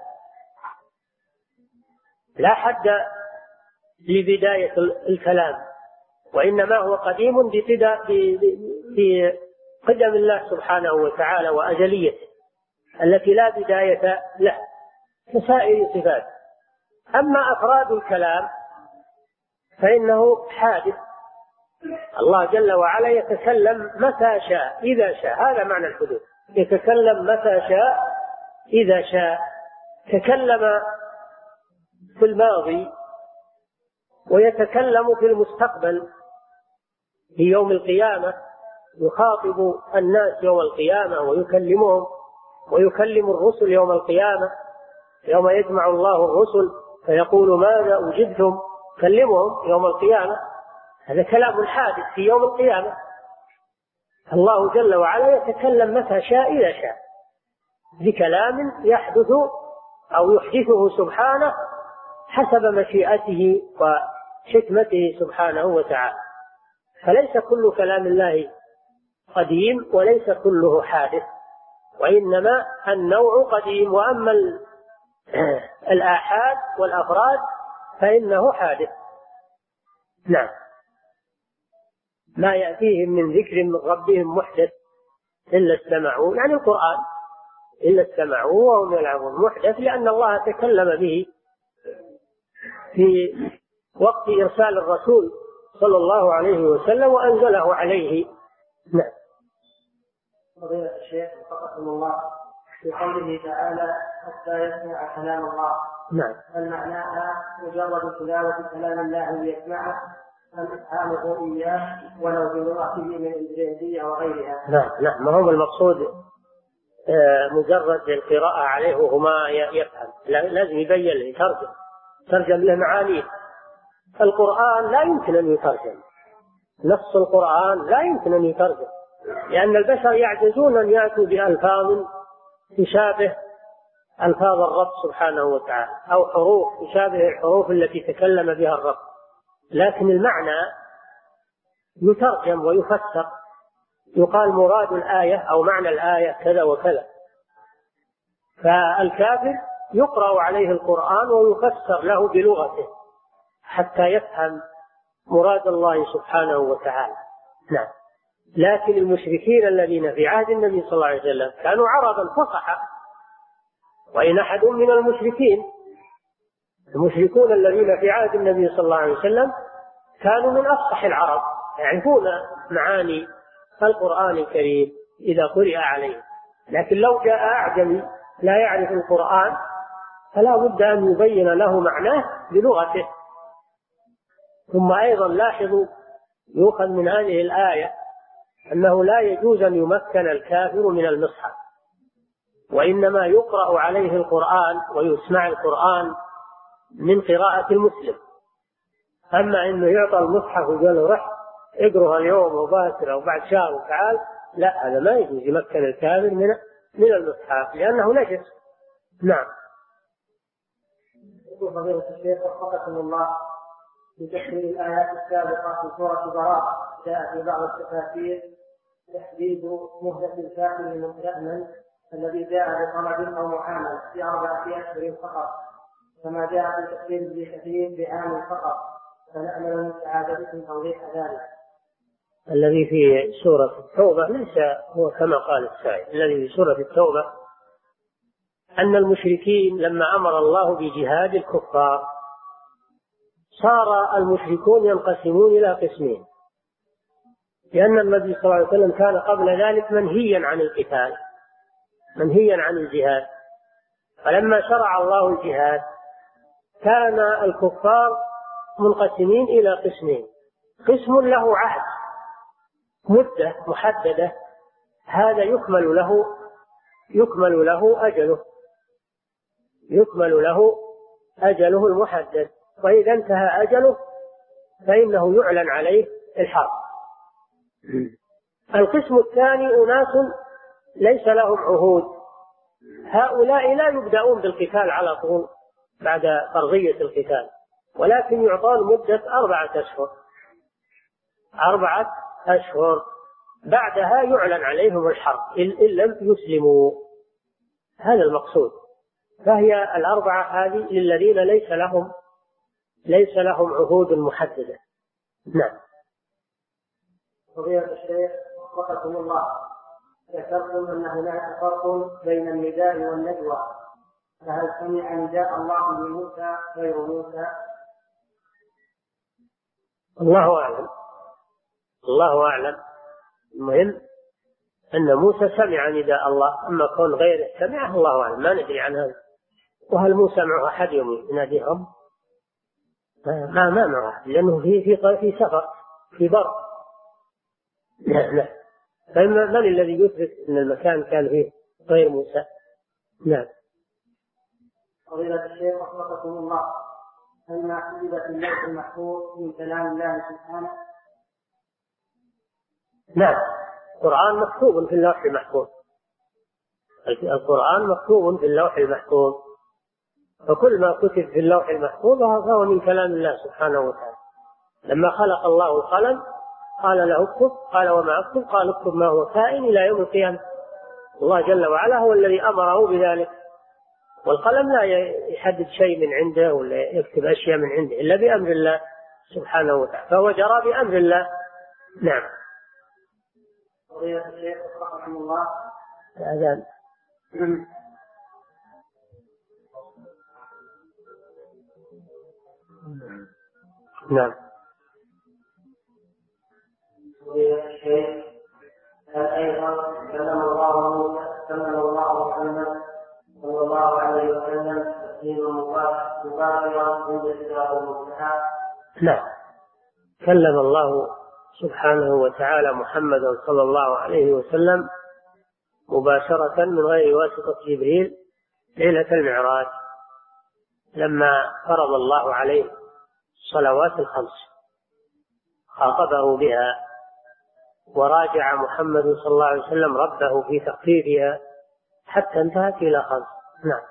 لا حد لبداية الكلام، وإنما هو قديم في قدم الله سبحانه وتعالى وأجليته التي لا بداية له كسائر صفاته. أما أفراد الكلام فإنه حادث، الله جل وعلا يتكلم متى شاء إذا شاء، هذا معنى الحدوث، يتكلم متى شاء إذا شاء. تكلم في الماضي ويتكلم في المستقبل في يوم القيامة، يخاطب الناس يوم القيامة ويكلمهم، ويكلم الرسل يوم القيامة يوم يجمع الله الرسل فيقول ماذا أجبتم، كلمهم يوم القيامة، هذا كلام حادث في يوم القيامة. الله جل وعلا يتكلم متى شاء إذا شاء بكلام يحدث أو يحدثه سبحانه حسب مشيئته وحكمته سبحانه وتعالى، فليس كل كلام الله قديم وليس كله حادث، وإنما النوع قديم، وأما الآحاد والأفراد فإنه حادث. نعم. ما يأتيهم من ذكر من ربهم محدث إلا استمعوا، يعني القرآن إلا استمعوا وهم يلعبون، محدث لأن الله تكلم به في وقت إرسال الرسول صلى الله عليه وسلم وأنزله عليه. نعم. فضيلة الشيخ وفقكم الله، في قوله تعالى حتى يسمع كلام الله، نعم، هل معناها مجرد تلاوة كلام الله ليسمعه أم إفهامه إياه ولو بلغته من الإنجليزية وغيرها؟ لا لا، ما هو المقصود مجرد القراءة عليه وهو ما يفهم، لازم يبين له، يترجم ترجم له معانيه. القرآن لا يمكن أن يترجم، نص القرآن لا يمكن أن يترجم، لأن البشر يعجزون أن يأتوا بألفاظ تشابه ألفاظ الرب سبحانه وتعالى، أو حروف تشابه الحروف التي تكلم بها الرب، لكن المعنى يترجم ويفسر، يقال مراد الآية أو معنى الآية كذا وكذا. فالكافر يقرأ عليه القرآن ويفسر له بلغته حتى يفهم مراد الله سبحانه وتعالى. نعم. لكن المشركين الذين في عهد النبي صلى الله عليه وسلم كانوا عربا فصحى، وإن أحد من المشركين المشركون الذين في عهد النبي صلى الله عليه وسلم كانوا من أفصح العرب، يعرفون معاني القرآن الكريم إذا قرئ عليه، لكن لو جاء أعجمي لا يعرف القرآن فلا بد أن يبين له معناه بلغته. ثم أيضا لاحظوا يؤخذ من هذه الآية أنه لا يجوز أن يمكن الكافر من المصحف، وإنما يقرأ عليه القرآن ويسمع القرآن من قراءة المسلم. أما أنه يعطى المصحف وقال له رح اقرأها اليوم وباكر أو بعد شهر وتعال، لا، هذا ما يجوز يمكن الكافر من من المصحف لأنه نجس. نعم. يقول فضيلة الشيخ وفقكم الله، في تفسير الآيات السابقة في سورة براءة جاء في بعض التفاسير تحديد مهلة الكافر المستأمن الذي جاء بطلب أو معامل في أربعة أشهر فقط، كما جاء في تفسير ابن كثير بعام فقط، فنأمل من سعادتكم توضيح ذلك. الذي في سورة التوبة ليس هو كما قال السائل. الذي في سورة التوبة أن المشركين لما أمر الله بجهاد الكفار صار المشركون ينقسمون إلى قسمين، لأن النبي صلى الله عليه وسلم كان قبل ذلك منهيا عن القتال، منهيا عن الجهاد. فلما شرع الله الجهاد كان الكفار منقسمين إلى قسمين: قسم له عهد مدة محددة، هذا يكمل له يكمل له أجله يكمل له أجله المحدد، وإذا انتهى أجله فإنه يعلن عليه الحرب. القسم الثاني أناس ليس لهم عهود، هؤلاء لا يبدأون بالقتال على طول بعد فرضية القتال، ولكن يعطون مدة أربعة أشهر أربعة أشهر بعدها يعلن عليهم الحرب إن لم يسلموا. هذا المقصود. فهي الأربعة هذه للذين ليس لهم ليس لهم عهود محددة. نعم. فضيلة الشيخ وفقكم الله، ذكرتم أن هناك فرق بين النداء والنجوى، فهل سمع نداء الله لموسى غير موسى؟ الله أعلم الله أعلم المهم أن موسى سمع نداء الله، أما كون غيره سمعه الله أعلم، ما ندري عن هذا. وهل موسى معه أحد يوم يناديهم؟ ما ما معه أحد، لأنه في في في سفر في بر. لا لا فمن الذي يثبت أن المكان كان فيه غير موسى؟ نعم. فضيلة الشيخ وفقكم الله، هل ما حدث اللوح المحفوظ من كلام الله سبحانه؟ نعم، القرآن مكتوب في اللوح المحفوظ. القرآن مكتوب في اللوح المحفوظ، فكل ما كتب في اللوح المحفوظ فهو من كلام الله سبحانه وتعالى. لما خلق الله القلم قال له اكتب، قال وما اكتب؟ قال اكتب ما هو كائن إلى يوم القيامة. الله جل وعلا هو الذي أمره بذلك، والقلم لا يحدد شيء من عنده ولا يكتب أشياء من عنده إلا بأمر الله سبحانه وتعالى، فهو جرى بأمر الله. نعم. فضيلة الشيخ رحمه الله، الأذان. نعم. فضيلة الشيخ، هل أيضا كلم الله موسى كلم الله محمد صلى الله عليه وسلم تسليما مباشرا عند سدرة المنتهى؟ نعم، كلم الله سبحانه وتعالى محمدا صلى الله عليه وسلم مباشرة من غير واسطة جبريل ليلة المعراج، لما فرض الله عليه الصلوات الخمس خاطبه بها، وراجع محمد صلى الله عليه وسلم ربه في تخفيفها حتى انتهت إلى خمس. نعم.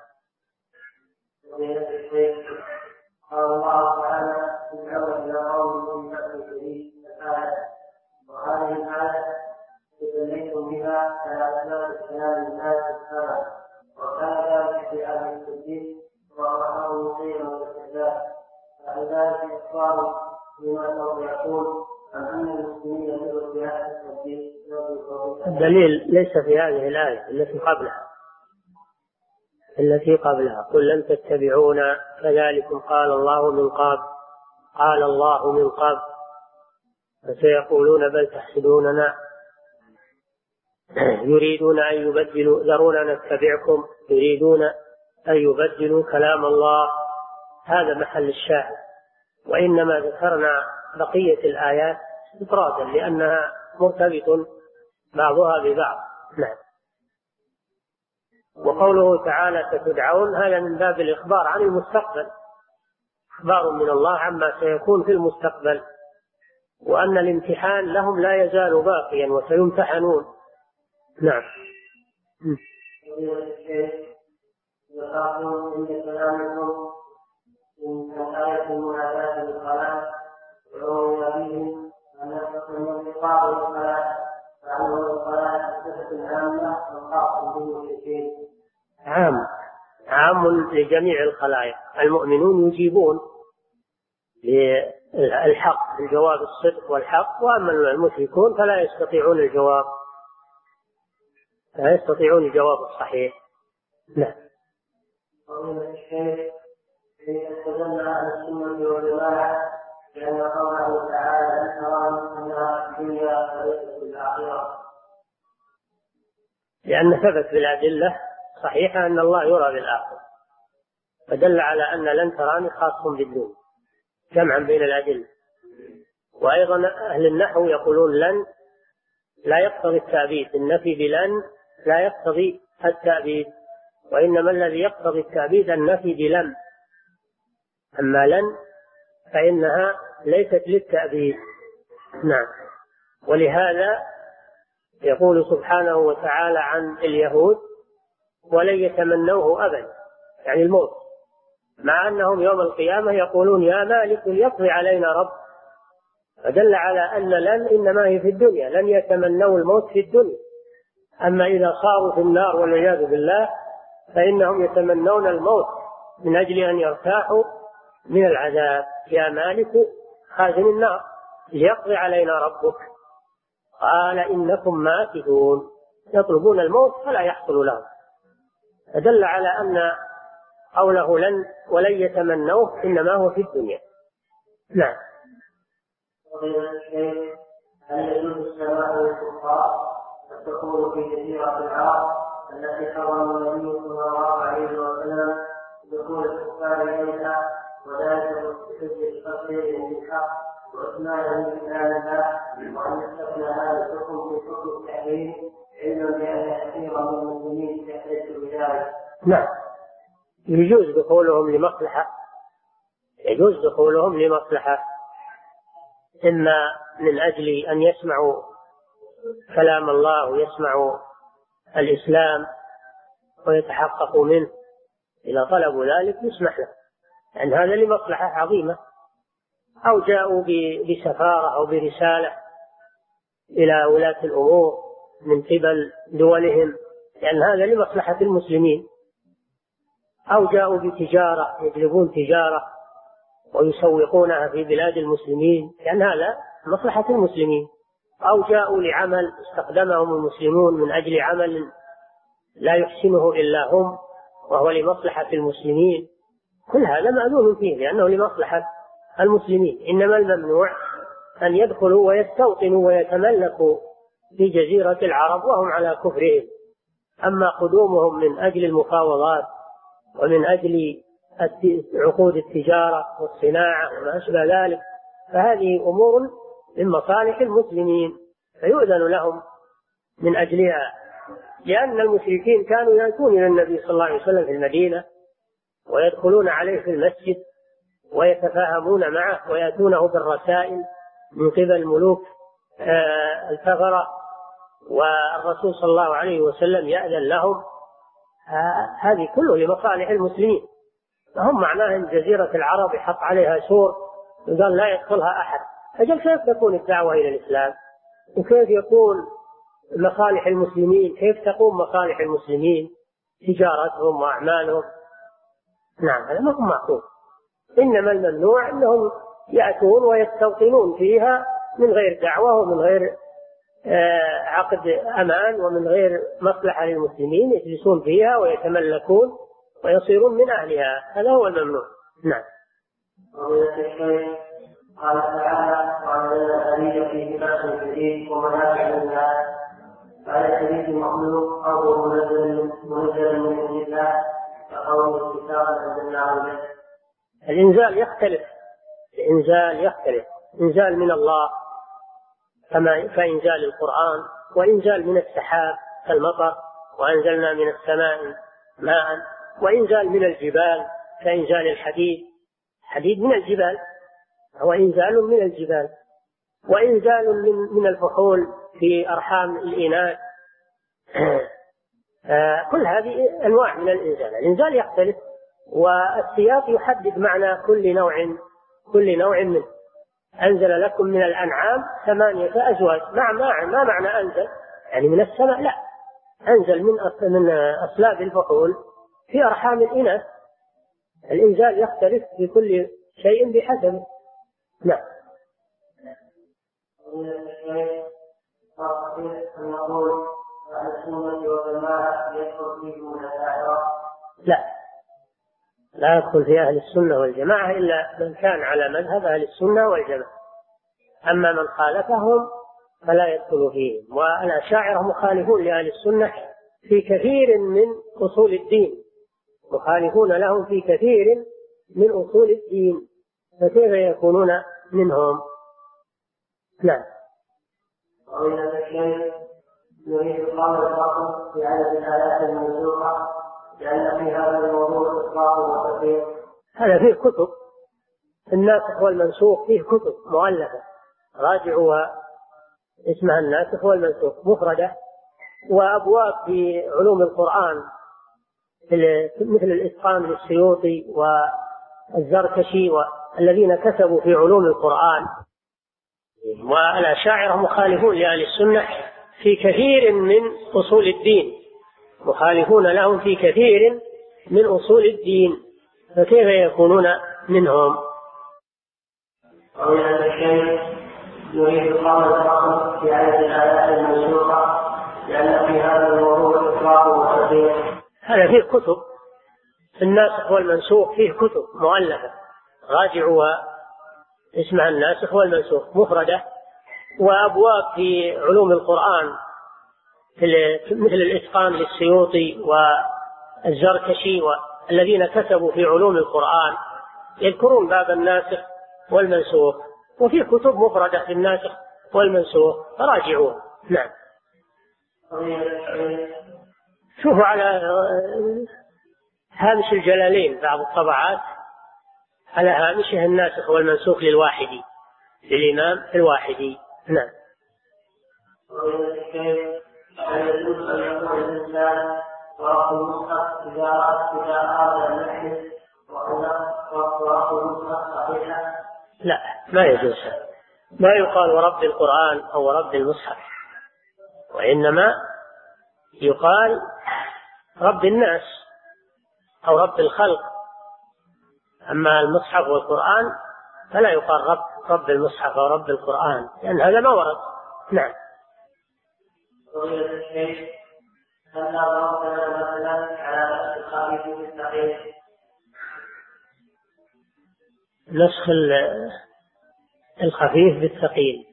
قال الله تعالى: ادعوا إلى قوم من بأس شديد وهذه الآية تسميتم بها على أسباب الكلام الناس السابع، وكان ذلك في أهل الصديق وأمره مقيما والاستدلال، فلذلك إخبار بما سوف يقول عن أن المسلمين يدعوا في أهل الصديق. الدليل ليس في هذه الآية التي قبلها التي قبلها قل لن تتبعونا كذلكم قال الله من قبل قال الله من قبل فسيقولون بل تحسدوننا يريدون أن يبدلوا ذرونا نتبعكم يريدون أن يبدلوا كلام الله. هذا محل الشاهد، وإنما ذكرنا بقية الآيات إفرادا لأنها مرتبط بعضها ببعض. نعم. وقوله تعالى ستدعون هذا من باب الإخبار عن المستقبل، إخبار من الله عما سيكون في المستقبل، وأن الامتحان لهم لا يزال باقيا وسيمتحنون. نعم. عام عام لجميع الخلائق، المؤمنون يجيبون الحق، الجواب الصدق والحق. وأما المشركون فلا يستطيعون الجواب، لا يستطيعون الجواب الصحيح. لا. استدل على السنة والجماعة لأن قوله تعالى أن أنها في الدنيا وليست في الآخرة، لأن ثبت بالأدلة صحيحة أن الله يرى بالآخرة، فدل على أن لن تراني خاص بالدنيا جمعا بين الأدلة. وأيضا أهل النحو يقولون لن لا يقتضي التأبيد، النفي بلن لا يقتضي التأبيد، وإنما الذي يقتضي التأبيد النفي بلم، أما لن فإنها ليست للتأبيد. نعم. ولهذا يقول سبحانه وتعالى عن اليهود ولن يتمنوه أبدا، يعني الموت، مع أنهم يوم القيامة يقولون يا مالك ليقضي علينا رب، فدل على أن لن إنما هي في الدنيا، لن يتمنوا الموت في الدنيا. أما إذا صاروا في النار والعياذ بالله فإنهم يتمنون الموت من أجل أن يرتاحوا من العذاب. يا مالك خازن النار ليقضي علينا ربك قال إنكم ماكثون، يطلبون الموت فلا يحصل لهم، فدل على أن قوله لن ولن يتمنوه إنما هو في الدنيا. نعم. هل يجوز السماء للكفار تكون في جزيرة العرب التي حرم النبي صلى الله عليه وسلم دخول الكفار إليها، وذلك بحجة التصديق بالحق وإكماله بكلام الله، وأن يستثنى هذا الحكم في حكم التحريم علما بأن كثيرا من المسلمين يحتج بذلك؟ نعم، يجوز دخولهم لمصلحة، يجوز دخولهم لمصلحة، إما من أجل أن يسمعوا كلام الله ويسمعوا الإسلام ويتحققوا منه، إذا طلبوا ذلك يسمح له، لأن هذا لمصلحة عظيمة، أو جاءوا بسفارة أو برسالة إلى ولاة الأمور من قبل دولهم، لأن هذا لمصلحة المسلمين، أو جاءوا بتجارة يجلبون تجارة ويسوقونها في بلاد المسلمين، لأن هذا مصلحة المسلمين، أو جاءوا لعمل استخدمهم المسلمون من أجل عمل لا يحسنه إلا هم وهو لمصلحة المسلمين، كل هذا مأذون فيه لأنه لمصلحة المسلمين. إنما الممنوع أن يدخلوا ويستوطنوا ويتملكوا في جزيرة العرب وهم على كفرهم. أما قدومهم من أجل المفاوضات ومن أجل عقود التجارة والصناعة وما أشبه ذلك فهذه أمور من مصالح المسلمين فيؤذن لهم من أجلها، لأن المشركين كانوا يأتون إلى النبي صلى الله عليه وسلم في المدينة ويدخلون عليه في المسجد ويتفاهمون معه ويأتونه بالرسائل من قبل ملوك الكفرة، والرسول صلى الله عليه وسلم يأذن لهم. هذه كله لمصالح المسلمين، فهم معناهم جزيرة العرب يحط عليها سور وقال لا يدخلها أحد. أجل كيف تكون الدعوة إلى الإسلام؟ وكيف يكون مصالح المسلمين؟ كيف تقوم مصالح المسلمين تجارتهم وأعمالهم؟ نعم، هذا ما هو معقول. إنما الممنوع أنهم يأتون ويستوطنون فيها من غير دعوة ومن غير عقد أمان ومن غير مصلحة للمسلمين، يجلسون فيها ويتملكون ويصيرون من أهلها، هذا هو الممنوع. نعم. قال تعالى وعلى الأبيض في بأس شديد ومنافع للناس، قال الحديث مخلوق أو منزل منزل من عند الله فقوله الكتاب أنزلناه به. الإنزال يختلف، الإنزال يختلف، إنزال من الله كما كإنزال القرآن، وإنزال من السحاب كالمطر وأنزلنا من السماء ماء، وإنزال من الجبال كإنزال الحديد، حديد من الجبال هو إنزال من الجبال، وإنزال من من الفحول في أرحام الإناث. كل هذه أنواع من الإنزال، الإنزال يختلف، والسياق يحدد معنى كل نوع كل نوع منه. أنزل لكم من الأنعام ثمانية أزواج، مع ما ما معنى أنزل يعني من السماء؟ لا، أنزل من من أصلاب الفحول في أرحام الإناث. الإنزال يختلف في كل شيء بحسبه. نعم. لا، لا يدخل في أهل السنة والجماعة إلا من كان على مذهب أهل السنة والجماعة، أما من خالفهم فلا يدخل فيهم. والأشاعرة مخالفون لأهل السنة في كثير من أصول الدين، مخالفون لهم في كثير من أصول الدين، فكيف يكونون منهم؟ نعم. يريد قول الفصل في عدد الآيات المنسوخة لأن في هذا الموضوع إطلاق وتفسير. هذا فيه كتب، الناسخ والمنسوخ فيه كتب مؤلفة راجعوا اسمها الناسخ والمنسوخ مفردة، وأبواب في علوم القرآن مثل الإتقان للسيوطي والزركشي والذين كتبوا في علوم القرآن. والأشاعرة مخالفون لأهل السنة في كثير من أصول الدين، مخالفون لهم في كثير من أصول الدين، فكيف يكونون منهم؟ ومن الشيء يريد قول الفصل في عدد الآيات المنسوخة لأن في هذا الموضوع إطلاق وتفسير. هذا فيه كتب، الناسخ والمنسوخ فيه كتب مؤلفة راجعوا اسمها الناسخ والمنسوخ مفردة، وأبواب في علوم القرآن مثل الإتقان للسيوطي والزركشي والذين كتبوا في علوم القرآن يذكرون باب الناسخ والمنسوخ، وفي كتب مفردة في الناسخ والمنسوخ فراجعوه. نعم. شوفوا على هامش الجلالين بعض الطبعات على هامشه الناسخ والمنسوخ للواحدي، للإمام الواحدي. نعم. لا، ما يجوز، ما يقال ورب القرآن أو ورب المصحف، وإنما يقال رب الناس أو رب الخلق. أما المصحف والقرآن فلا يقال رب رب المصحف أو رب القرآن، لأن هذا ما ورد. نعم. نسخ الخفيف بالثقيل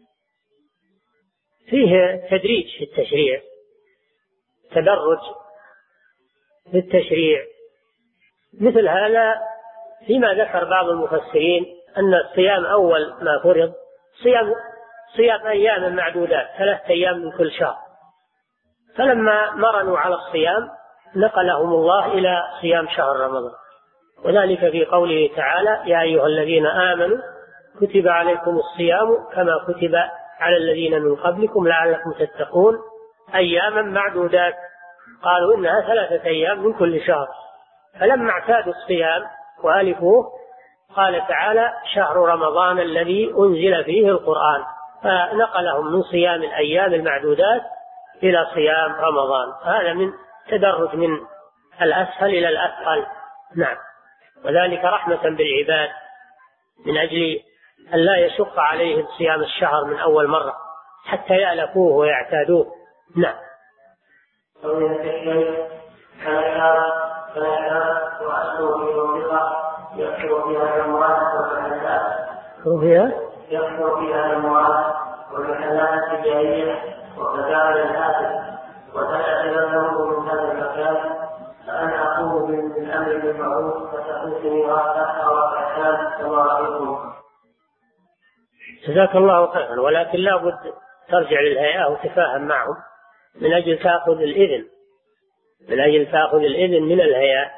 فيه تدريج في التشريع، تدرج في التشريع. مثل هذا فيما ذكر بعض المفسرين أن الصيام أول ما فرض صيام صيام أيام معدودات، ثلاثة أيام من كل شهر، فلما مرنوا على الصيام نقلهم الله إلى صيام شهر رمضان، وذلك في قوله تعالى: يا أيها الذين آمنوا كتب عليكم الصيام كما كتب على الذين من قبلكم لعلكم تتقون أياما معدودات. قالوا إنها ثلاثة أيام من كل شهر، فلما اعتادوا الصيام وألفوه قال تعالى: شهر رمضان الذي أنزل فيه القرآن، فنقلهم من صيام الأيام المعدودات إلى صيام رمضان. هذا من تدرج من الأسهل إلى الأثقل. نعم. وذلك رحمة بالعباد من أجل أن لا يشق عليهم صيام الشهر من أول مرة حتى يألفوه ويعتادوه. نعم. يكثر فيها الأموات والحسنات يكثر فيها الأموات والحسنات الجاهلية وفساد الآخر، وتأتي من هذا المكان فأنا أقوم بالأمر بالمعروف فتحسني وأحسن وأحسن كما رأيتم. جزاك الله خيرا، ولكن لا بد ترجع للهيئة وتفاهم معهم من أجل تأخذ الإذن من أجل تأخذ الإذن من الهيئة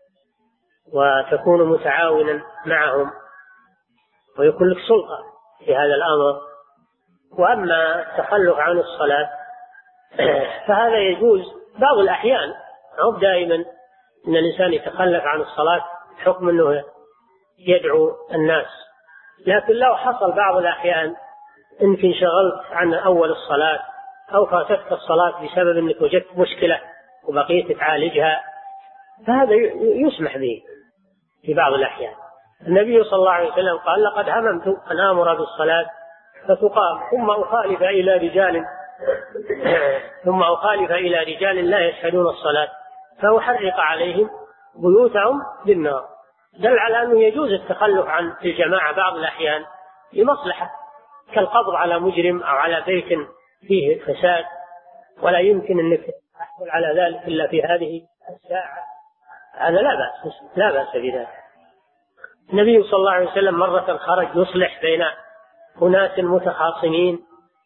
وتكون متعاونا معهم ويكون لك سلطة في هذا الأمر. وأما التخلف عن الصلاة فهذا يجوز بعض الأحيان، أو دائما أن الإنسان يتخلف عن الصلاة حكم أنه يدعو الناس، لكن لو حصل بعض الأحيان أنك انشغلت عن أول الصلاة أو فاتتك الصلاة بسبب أنك وجدت مشكلة وبقيت تعالجها فهذا يسمح به في بعض الأحيان، النبي صلى الله عليه وسلم قال لقد هممت أن آمر بالصلاة فتقام ثم أخالف إلى رجال ثم أخالف إلى رجال لا يشهدون الصلاة فأحرق عليهم بيوتهم بالنار. دل على أنه يجوز التخلف عن الجماعة بعض الأحيان لمصلحة، كالقبض على مجرم أو على بيت فيه فساد، ولا يمكن أنك تحصل على ذلك إلا في هذه الساعة، هذا لا بأس لا بأس بذلك. النبي صلى الله عليه وسلم مرة خرج يصلح بين أناس متخاصمين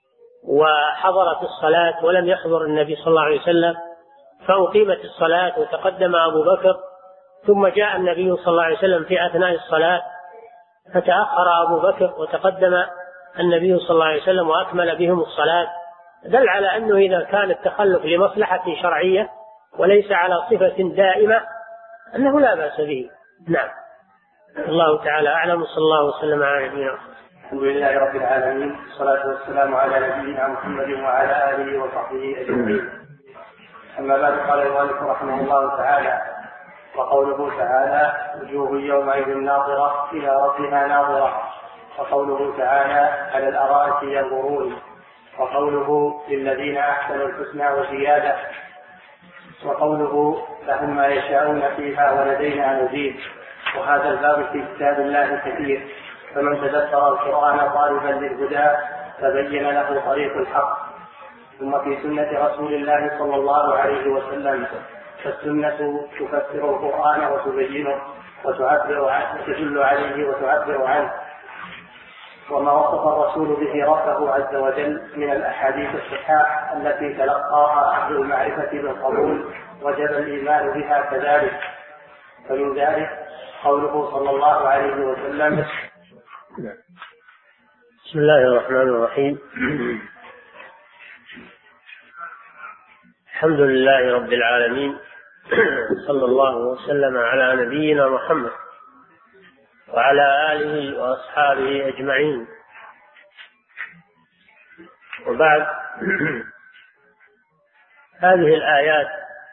وحضرت الصلاة ولم يحضر النبي صلى الله عليه وسلم، فأقيمت الصلاة وتقدم أبو بكر، ثم جاء النبي صلى الله عليه وسلم في أثناء الصلاة فتأخر أبو بكر وتقدم النبي صلى الله عليه وسلم وأكمل بهم الصلاة. دل على أنه إذا كان التخلف لمصلحة شرعية وليس على صفة دائمة أنه لا بأس به. نعم، الله تعالى أعلم، صلى الله وسلم على نبينا. الحمد لله رب العالمين، والصلاة والسلام على نبينا محمد وعلى آله وصحبه أجمعين. أما بعد، قال المؤلف رحمه الله تعالى: وقوله تعالى: وجوه يومئذ ناظرة إلى ربها ناظرة، وقوله تعالى: على الأرائك ينظرون، وقوله: للذين أحسنوا الحسنى وزيادة، وقوله: لهم ما يشاءون فيها ولدينا مزيد. وهذا الباب في كتاب الله كثير، فمن تدبر القرآن طالبا للهدى تبين له طريق الحق. ثم في سنة رسول الله صلى الله عليه وسلم، فالسنة تفسر القرآن وتبينه وتعبر عنه وتدل عليه وتعبر عنه. وما وصف الرسول به ربه عز وجل من الأحاديث الصحاح التي تلقاها أهل المعرفة بالقبول وجب الإيمان بها كذلك. فمن ذلك قوله صلى الله عليه وسلم: بسم الله الرحمن الرحيم. الحمد لله رب العالمين، صلى الله وسلم على نبينا محمد وعلى آله وأصحابه أجمعين. وبعد، هذه الآيات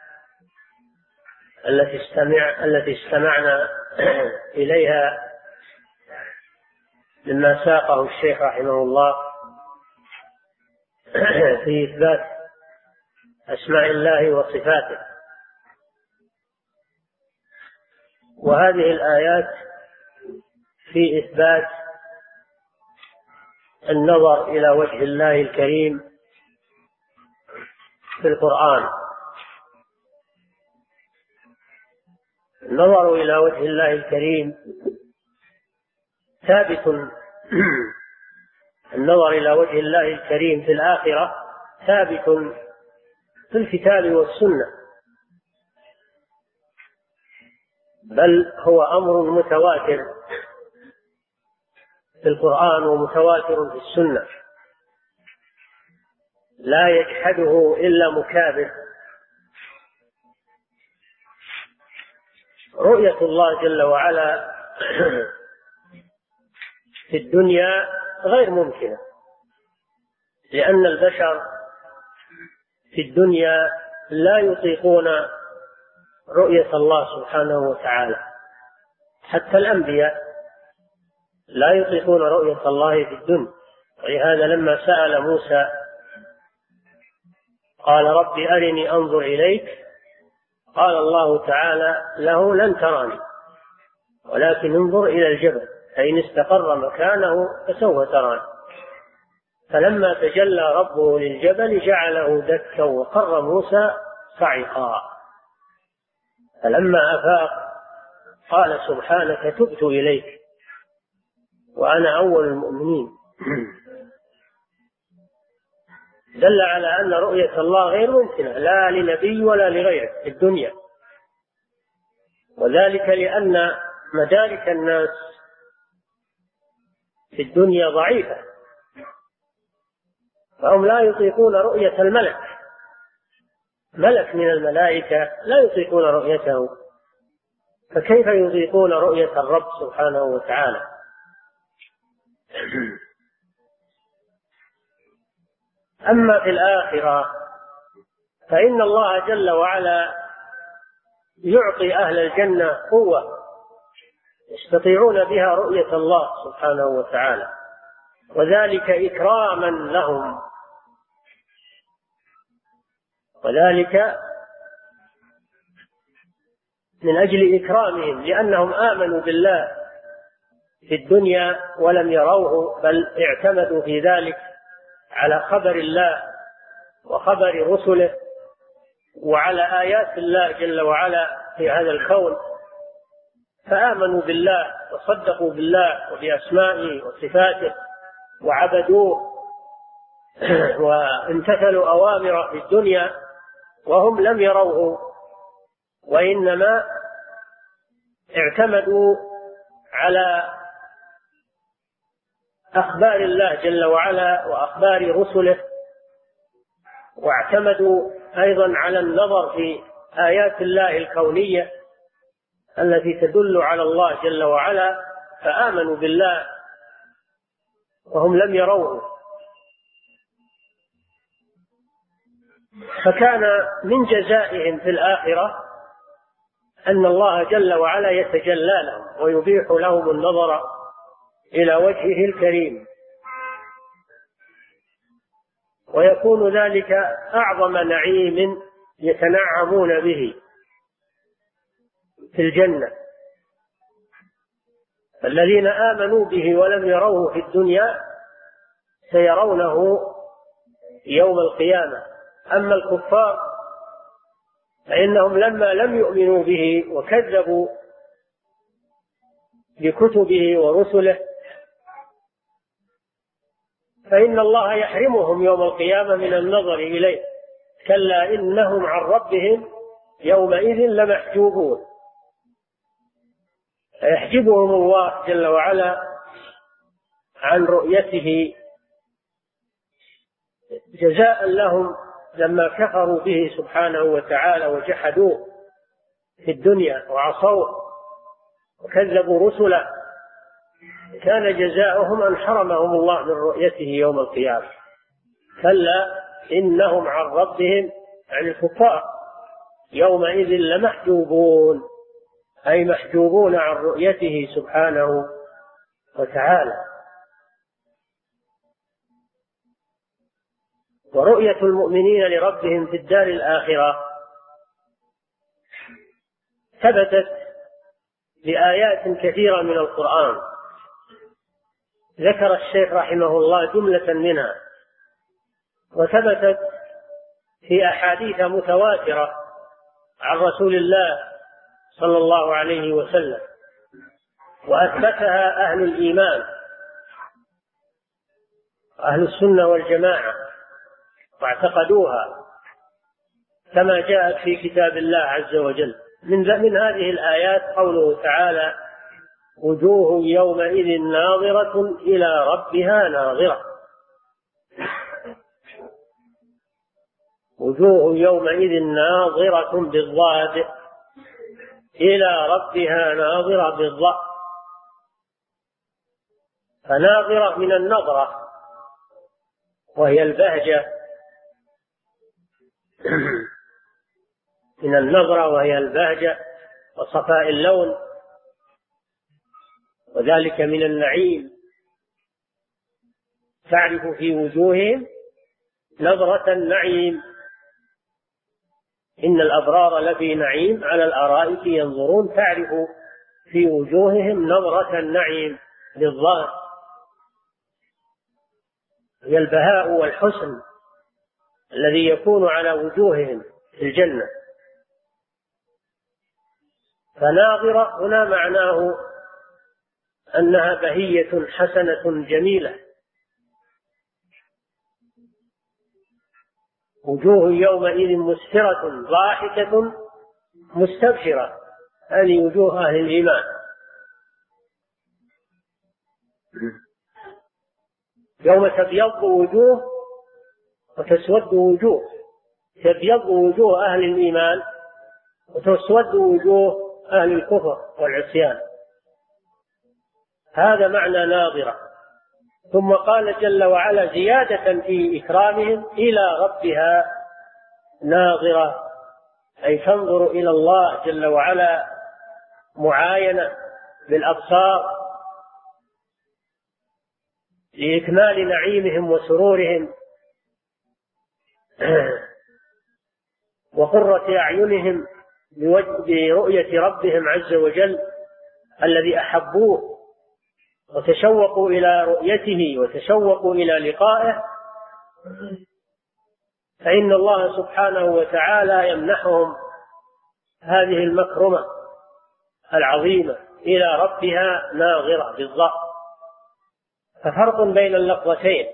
التي استمع التي استمعنا إليها مما ساقه الشيخ رحمه الله في إثبات أسماء الله وصفاته، وهذه الآيات في إثبات النظر إلى وجه الله الكريم في القرآن. النظر إلى وجه الله الكريم ثابت النظر إلى وجه الله الكريم في الآخرة ثابت في الكتاب والسنة، بل هو أمر متواتر في القرآن ومتواتر في السنة لا يجحده إلا مكابر. رؤية الله جل وعلا في الدنيا غير ممكنة، لأن البشر في الدنيا لا يطيقون رؤية الله سبحانه وتعالى، حتى الأنبياء لا يطيقون رؤية الله في الدنيا. ولهذا لما سأل موسى قال: ربي أرني أنظر إليك، قال الله تعالى له: لن تراني ولكن انظر إلى الجبل فإن استقر مكانه فسوف تراني. فلما تجلى ربه للجبل جعله دكا وخر موسى صعقا، فلما أفاق قال: سبحانك تبت إليك وأنا أول المؤمنين. دل على أن رؤية الله غير ممكنة لا لنبي ولا لغيره في الدنيا، وذلك لأن مدارك الناس في الدنيا ضعيفة، فهم لا يطيقون رؤية الملك، ملك من الملائكة لا يطيقون رؤيته، فكيف يطيقون رؤية الرب سبحانه وتعالى؟ أما في الآخرة فإن الله جل وعلا يعطي أهل الجنة قوة يستطيعون بها رؤية الله سبحانه وتعالى، وذلك إكراما لهم، وذلك من أجل إكرامهم، لأنهم آمنوا بالله في الدنيا ولم يروه، بل اعتمدوا في ذلك على خبر الله وخبر رسله وعلى آيات الله جل وعلا في هذا الكون، فآمنوا بالله وصدقوا بالله وبأسمائه وصفاته وعبدوه وامتثلوا أوامره في الدنيا وهم لم يروه، وإنما اعتمدوا على أخبار الله جل وعلا وأخبار رسله، واعتمدوا أيضا على النظر في آيات الله الكونية التي تدل على الله جل وعلا، فآمنوا بالله وهم لم يروه. فكان من جزائهم في الآخرة أن الله جل وعلا يتجلى لهم ويبيح لهم النظر إلى وجهه الكريم، ويكون ذلك أعظم نعيم يتنعمون به في الجنة. الذين آمنوا به ولم يروه في الدنيا سيرونه يوم القيامة، أما الكفار فإنهم لما لم يؤمنوا به وكذبوا بكتبه ورسله فإن الله يحرمهم يوم القيامة من النظر إليه، كلا إنهم عن ربهم يومئذ لمحجوبون، فيحجبهم الله جل وعلا عن رؤيته جزاء لهم لما كفروا به سبحانه وتعالى وجحدوه في الدنيا وعصوه وكذبوا رسله، كان جزاؤهم أن حرمهم الله من رؤيته يوم القيامة. كلا إنهم عن ربهم عن الكفار يومئذ لمحجوبون، أي محجوبون عن رؤيته سبحانه وتعالى. ورؤية المؤمنين لربهم في الدار الآخرة ثبتت بآيات كثيرة من القرآن، ذكر الشيخ رحمه الله جملة منها، وثبتت في أحاديث متواترة عن رسول الله صلى الله عليه وسلم، وأثبتها أهل الإيمان أهل السنة والجماعة واعتقدوها كما جاءت في كتاب الله عز وجل. من من هذه الآيات قوله تعالى: وجوه يومئذ ناظرة إلى ربها ناظرة. وجوه يومئذ ناظرة بالضاد إلى ربها ناظرة بالضاء، فناظرة من النظرة وهي البهجة، من النظرة وهي البهجة وصفاء اللون، وذلك من النعيم. تعرف في وجوههم نظرة النعيم، إن الأبرار لفي نعيم على الأرائك ينظرون، تعرف في وجوههم نظرة النعيم بالظاهر، هي البهاء والحسن الذي يكون على وجوههم في الجنة. فناظرة هنا معناه أنها بهية حسنة جميلة. وجوه يومئذ مسفرة ضاحكة مستبشرة، هذه وجوه أهل الإيمان. يوم تبيض وجوه وتسود وجوه، تبيض وجوه أهل الإيمان وتسود وجوه أهل الكفر والعصيان، هذا معنى ناظرة. ثم قال جل وعلا زيادة في إكرامهم: إلى ربها ناظرة، أي تنظر إلى الله جل وعلا معاينة بالأبصار لإكمال نعيمهم وسرورهم وقرة أعينهم برؤية ربهم عز وجل الذي أحبوه وتشوقوا إلى رؤيته وتشوقوا إلى لقائه، فإن الله سبحانه وتعالى يمنحهم هذه المكرمة العظيمة إلى ربها ناظرة بالضبط. ففرق بين اللفظتين،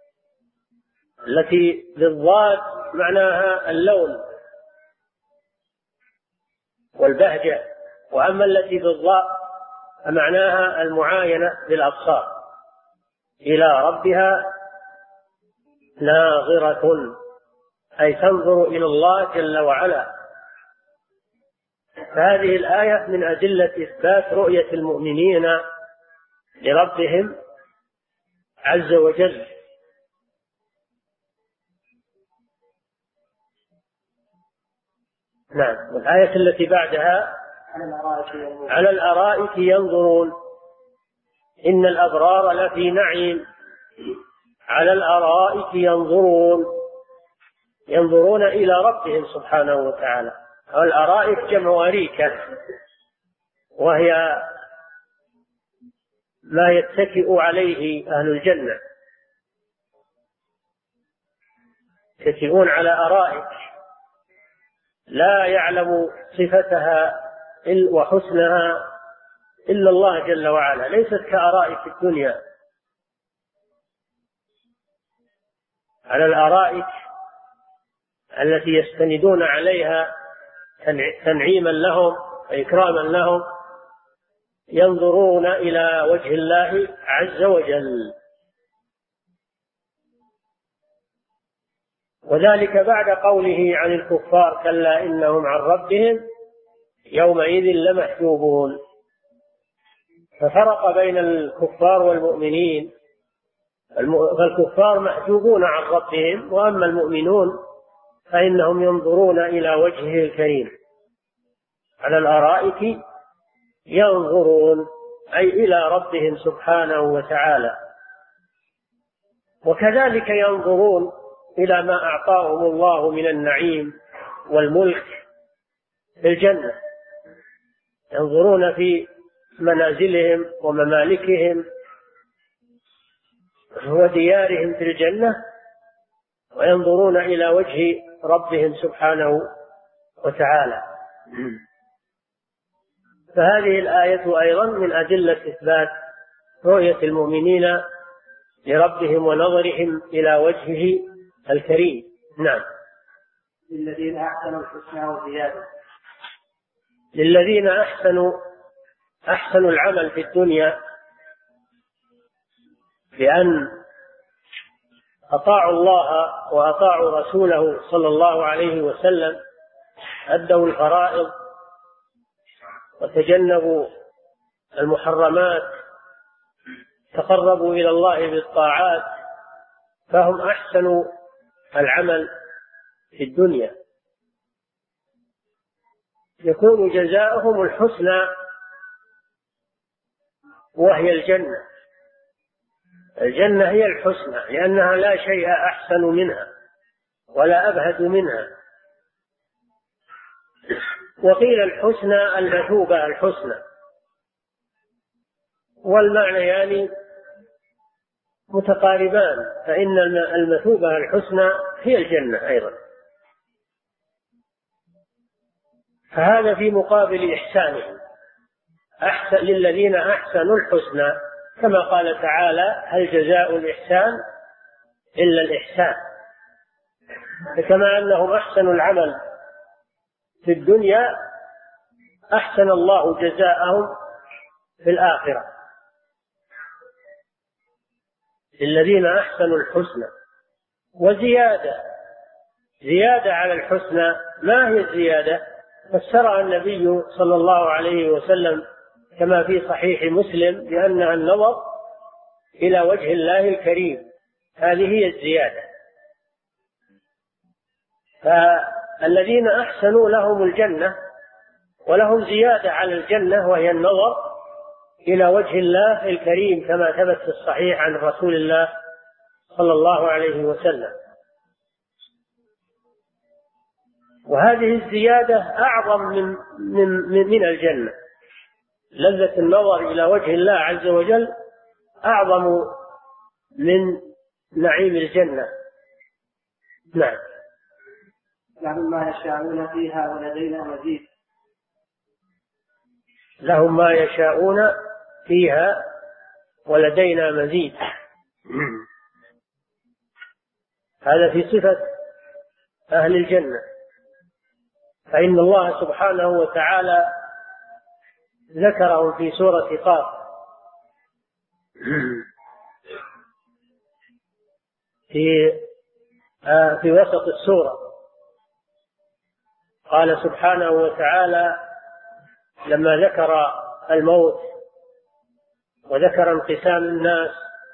التي بالضاد معناها اللون والبهجة، وأما التي بالضاء فمعناها المعاينة بالأبصار إلى ربها ناظرة، أي تنظر إلى الله جل وعلا. فهذه الآية من أدلة إثبات رؤية المؤمنين لربهم عز وجل. نعم. والآية التي بعدها على الأرائك ينظرون إن الأبرار لفي نعيم على الأرائك ينظرون، ينظرون إلى ربهم سبحانه وتعالى. والأرائك جمع أريكة، وهي ما يتكئ عليه أهل الجنة، يتكئون على أرائك لا يعلم صفتها وحسنها إلا الله جل وعلا، ليست كأرائك الدنيا. على الأرائك التي يستندون عليها تنعيما لهم وإكراما لهم ينظرون إلى وجه الله عز وجل. وذلك بعد قوله عن الكفار كلا إنهم عن ربهم يومئذ لمحجوبون. ففرق بين الكفار والمؤمنين، فالكفار محجوبون عن ربهم، وأما المؤمنون فإنهم ينظرون إلى وجهه الكريم. على الأرائك ينظرون أي إلى ربهم سبحانه وتعالى. وكذلك ينظرون إلى ما أعطاهم الله من النعيم والملك في الجنة، ينظرون في منازلهم وممالكهم وديارهم في الجنة، وينظرون إلى وجه ربهم سبحانه وتعالى. فهذه الآية أيضا من أدلة إثبات رؤية المؤمنين لربهم ونظرهم إلى وجهه الكريم. نعم. للذين أحسنوا الحسنى وزيادة. للذين أحسنوا أحسنوا العمل في الدنيا بأن أطاعوا الله وأطاعوا رسوله صلى الله عليه وسلم، أدوا الفرائض وتجنبوا المحرمات، تقربوا إلى الله بالطاعات، فهم أحسنوا العمل في الدنيا، يكون جزاؤهم الحسنى وهي الجنة. الجنة هي الحسنى لأنها لا شيء أحسن منها ولا أبهد منها. وقيل الحسنى المثوبة الحسنى، والمعنى يعني متقاربان، فإن المثوبة الحسنى هي الجنة أيضا. فهذا في مقابل إحسانهم، أحسن للذين أحسنوا الحسنى، كما قال تعالى هل جزاء الإحسان إلا الإحسان. فكما أنهم أحسنوا العمل في الدنيا أحسن الله جزاءهم في الآخرة. للذين أحسنوا الحسنى وزيادة، زيادة على الحسنى. ما هي الزيادة؟ فسرها النبي صلى الله عليه وسلم كما في صحيح مسلم بأنها النظر إلى وجه الله الكريم، هذه هي الزيادة. فالذين أحسنوا لهم الجنة ولهم زيادة على الجنة وهي النظر إلى وجه الله الكريم كما ثبت في الصحيح عن رسول الله صلى الله عليه وسلم. وهذه الزيادة أعظم من, من, من الجنة. لذة النظر إلى وجه الله عز وجل أعظم من نعيم الجنة. نعم. لهم ما يشاءون فيها ولدينا مزيد. لهم ما يشاءون فيها ولدينا مزيد. هذا في صفة أهل الجنة. فإن الله سبحانه وتعالى ذكرهم في سورة قاف في آه في وسط السورة. قال سبحانه وتعالى لما ذكر الموت وذكر انقسام الناس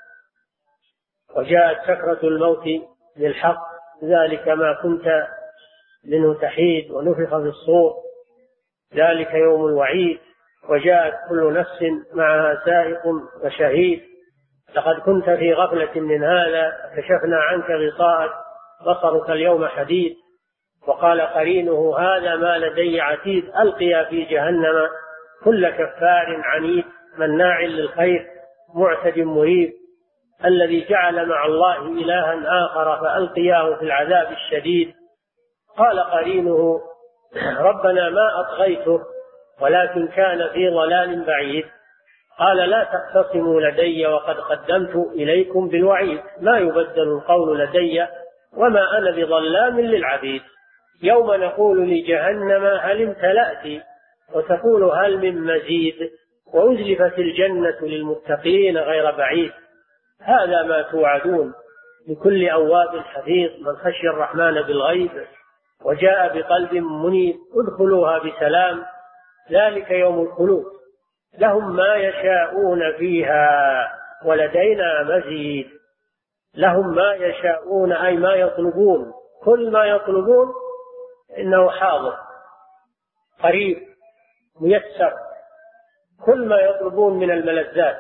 وجاءت سكرة الموت للحق ذلك ما كنت منه تحيد ونفخ في الصور ذلك يوم الوعيد وجاءت كل نفس معها سائق وشهيد لقد كنت في غفلة من هذا كشفنا عنك غطاءك بصرك اليوم حديد. وقال قرينه هذا ما لدي عتيد ألقيا في جهنم كل كفار عنيد مناع للخير معتد مريب الذي جعل مع الله إلها آخر فألقياه في العذاب الشديد. قال قرينه ربنا ما أطغيته ولكن كان في ضلال بعيد. قال لا تختصموا لدي وقد قدمت إليكم بالوعيد ما يبدل القول لدي وما أنا بظلام للعبيد. يوم نقول لجهنم هل امتلأت وتقول هل من مزيد وأزلفت الجنة للمتقين غير بعيد. هذا ما توعدون لكل أواب حفيظ من خشي الرحمن بالغيب وجاء بقلب منيب ادخلوها بسلام ذلك يوم الخلود لهم ما يشاءون فيها ولدينا مزيد. لهم ما يشاءون أي ما يطلبون كل ما يطلبون إنه حاضر قريب ميسر. كل ما يطلبون من الملذات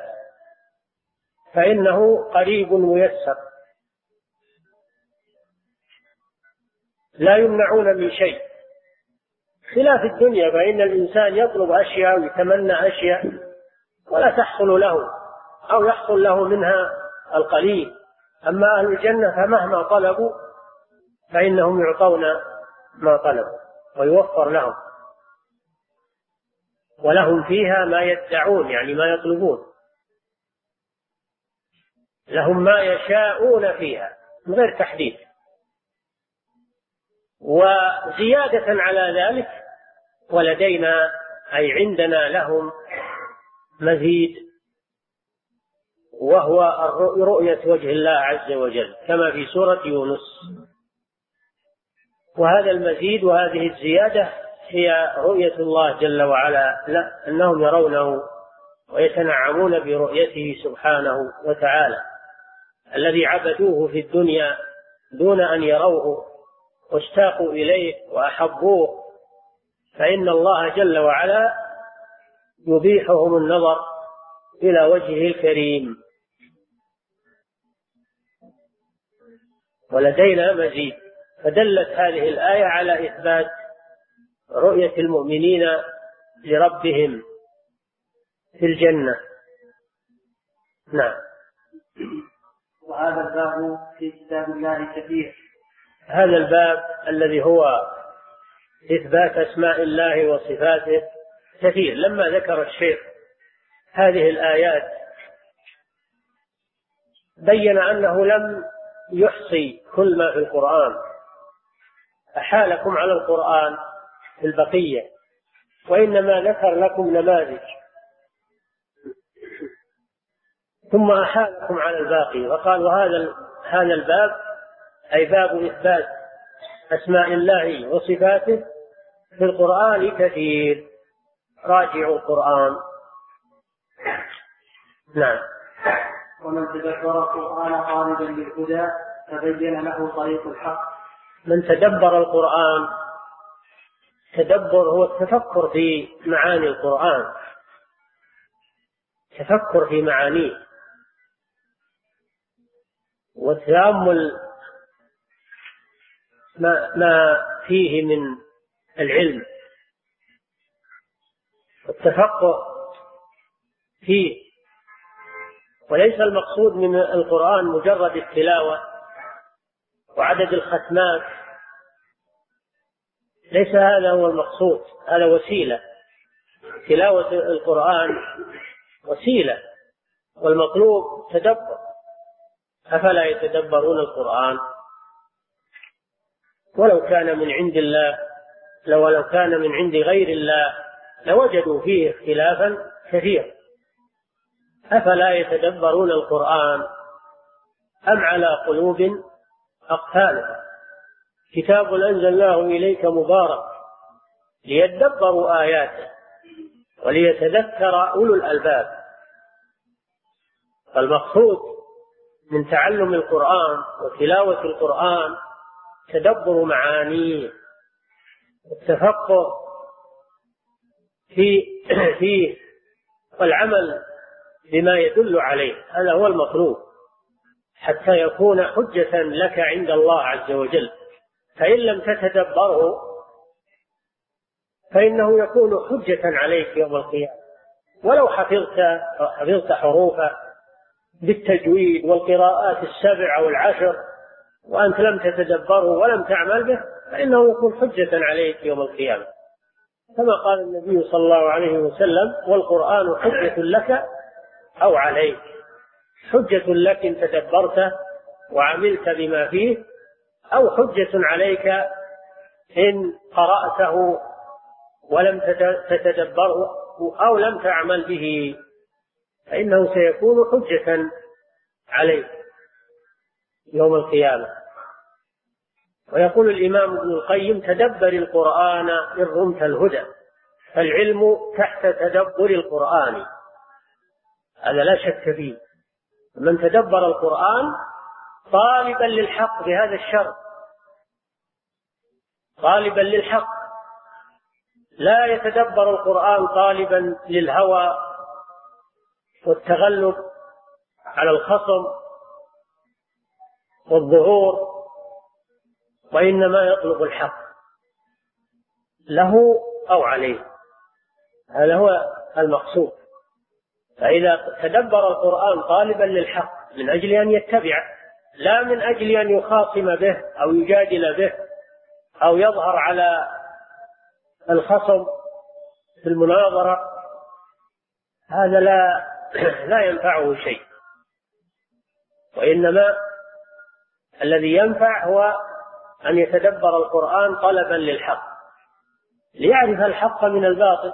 فإنه قريب ميسر لا يمنعون من شيء خلاف الدنيا فإن الإنسان يطلب أشياء ويتمنى أشياء ولا تحصل له أو يحصل له منها القليل. أما أهل الجنة فمهما طلبوا فإنهم يعطون ما طلبوا ويوفر لهم ولهم فيها ما يدعون يعني ما يطلبون. لهم ما يشاءون فيها من غير تحديد. وزيادة على ذلك ولدينا أي عندنا لهم مزيد وهو رؤية وجه الله عز وجل كما في سورة يونس. وهذا المزيد وهذه الزيادة هي رؤية الله جل وعلا لا أنهم يرونه ويتنعمون برؤيته سبحانه وتعالى الذي عبدوه في الدنيا دون أن يروه واشتاقوا إليه وأحبوه. فإن الله جل وعلا يبيحهم النظر إلى وجهه الكريم. ولدينا مزيد. فدلت هذه الآية على إثبات رؤية المؤمنين لربهم في الجنة. نعم. وهذا الباب في كتاب الله كثير. هذا الباب الذي هو إثبات أسماء الله وصفاته كثير. لما ذكر الشيخ هذه الآيات بين أنه لم يحصي كل ما في القرآن أحالكم على القرآن في البقية وإنما ذكر لكم نماذج ثم أحالكم على الباقي وقال وهذا هذا الباب أي باب إثبات أسماء الله وصفاته في القرآن كثير. راجعوا القرآن. نعم. ومن تدبر القرآن خالدا للهدى تبين له طريق الحق. من تدبر القرآن تدبر هو التفكر في معاني القرآن تفكر في معانيه وتأمل ما, ما فيه من العلم والتفقه فيه. وليس المقصود من القرآن مجرد التلاوة وعدد الختمات، ليس هذا هو المقصود، هذا وسيلة. تلاوة القرآن وسيلة، والمطلوب تدبر. أفلا يتدبرون القرآن؟ ولو كان من عند الله لو لو كان من عند غير الله لوجدوا فيه اختلافا كثيرا. أفلا يتدبرون القرآن أم على قلوب أقفالها؟ كتاب أنزلناه إليك مبارك ليدبروا آياته وليتذكر أولو الألباب. فالمقصود من تعلم القرآن وتلاوة القرآن تدبر معانيه والتفقه في فيه والعمل بما يدل عليه. هذا هو المطلوب حتى يكون حجة لك عند الله عز وجل. فإن لم تتدبره فإنه يكون حجة عليك يوم القيامة. ولو حفظت حفظت حروفه بالتجويد والقراءات السبع أو العشر وأنت لم تتدبره ولم تعمل به فإنه يكون حجة عليك يوم القيامة، كما قال النبي صلى الله عليه وسلم: والقرآن حجة لك أو عليك. حجة لك إن تدبرته وعملت بما فيه، أو حجة عليك إن قرأته ولم تتدبره أو لم تعمل به، فإنه سيكون حجة عليك يوم القيامة. ويقول الإمام ابن القيم: تدبر القرآن إن رمت الهدى، فالعلم تحت تدبر القرآن. هذا لا شك فيه. من تدبر القرآن طالبا للحق بهذا الشرط، طالبا للحق، لا يتدبر القرآن طالبا للهوى والتغلب على الخصم والظهور، وإنما يطلب الحق له أو عليه. هذا هو المقصود. فإذا تدبر القرآن طالبا للحق من أجل أن يتبع، لا من أجل أن يخاصم به أو يجادل به أو يظهر على الخصم في المناظرة، هذا لا لا ينفعه شيء. وإنما الذي ينفع هو أن يتدبر القرآن طلبا للحق، ليعرف الحق من الباطل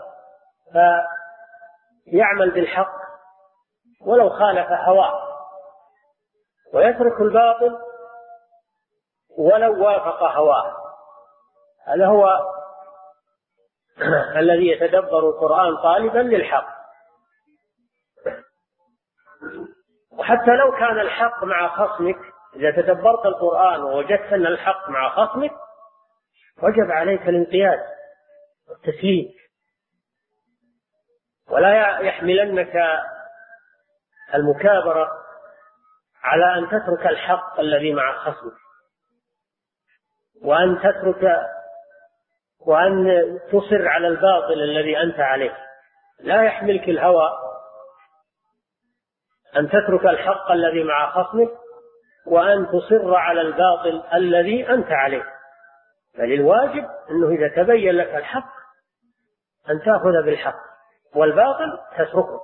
فيعمل بالحق ولو خالف هواه، ويترك الباطل ولو وافق هواه. هذا هو الذي يتدبر القرآن طالبا للحق. وحتى لو كان الحق مع خصمك، إذا تدبرت القرآن ووجدت أن الحق مع خصمك وجب عليك الانقياد والتسليم، ولا يحملنك المكابرة على أن تترك الحق الذي مع خصمك، وأن تترك وأن تصر على الباطل الذي أنت عليه. لا يحملك الهوى أن تترك الحق الذي مع خصمك وأن تصر على الباطل الذي أنت عليه، بل الواجب أنه إذا تبين لك الحق أن تأخذ بالحق والباطل تتركه.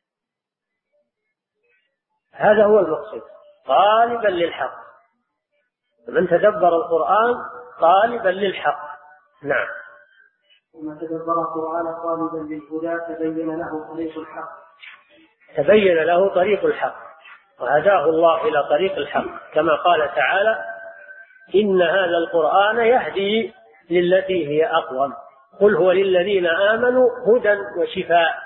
هذا هو المقصود، طالبا للحق. من تدبر القرآن طالبا للحق. نعم. ومن تدبر القرآن طالبا للهدى تبين له طريق الحق تبين له طريق الحق وهداه الله إلى طريق الحق، كما قال تعالى: إن هذا القرآن يهدي للتي هي أقوم قل هو للذين آمنوا هدى وشفاء.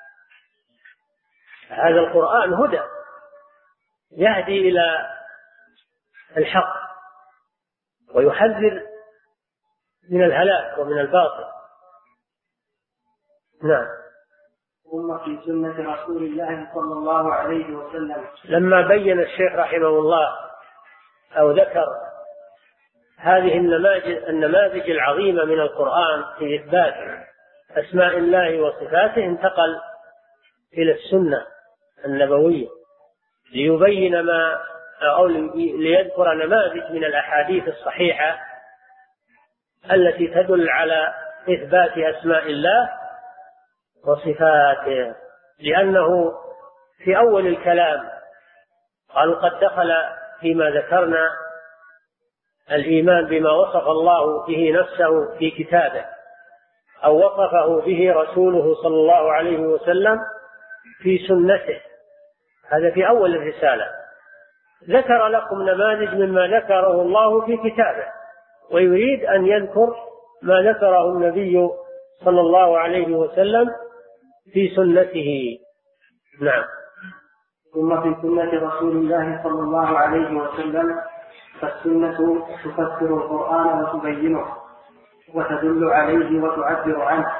هذا القرآن هدى يهدي إلى الحق ويحذر من الهلاك ومن الباطل. نعم. ثم في سنة رسول الله صلى الله عليه وسلم. لما بين الشيخ رحمه الله أو ذكر هذه النماذج العظيمة من القرآن في إثبات أسماء الله وصفاته، انتقل إلى السنة النبوية ليبين ما أو ليذكر نماذج من الأحاديث الصحيحة التي تدل على إثبات أسماء الله وصفاته. لأنه في أول الكلام قالوا قد دخل فيما ذكرنا الإيمان بما وصف الله به نفسه في كتابه أو وصفه به رسوله صلى الله عليه وسلم في سنته، هذا في أول الرسالة. ذكر لكم نماذج مما ذكره الله في كتابه، ويريد أن يذكر ما ذكره النبي صلى الله عليه وسلم في سنته. نعم. ثم في سنة رسول الله صلى الله عليه وسلم، فالسنة تفسر القرآن وتبينه وتدل عليه وتعبر عنه.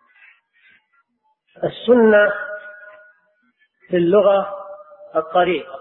السنة في اللغة الطريقة،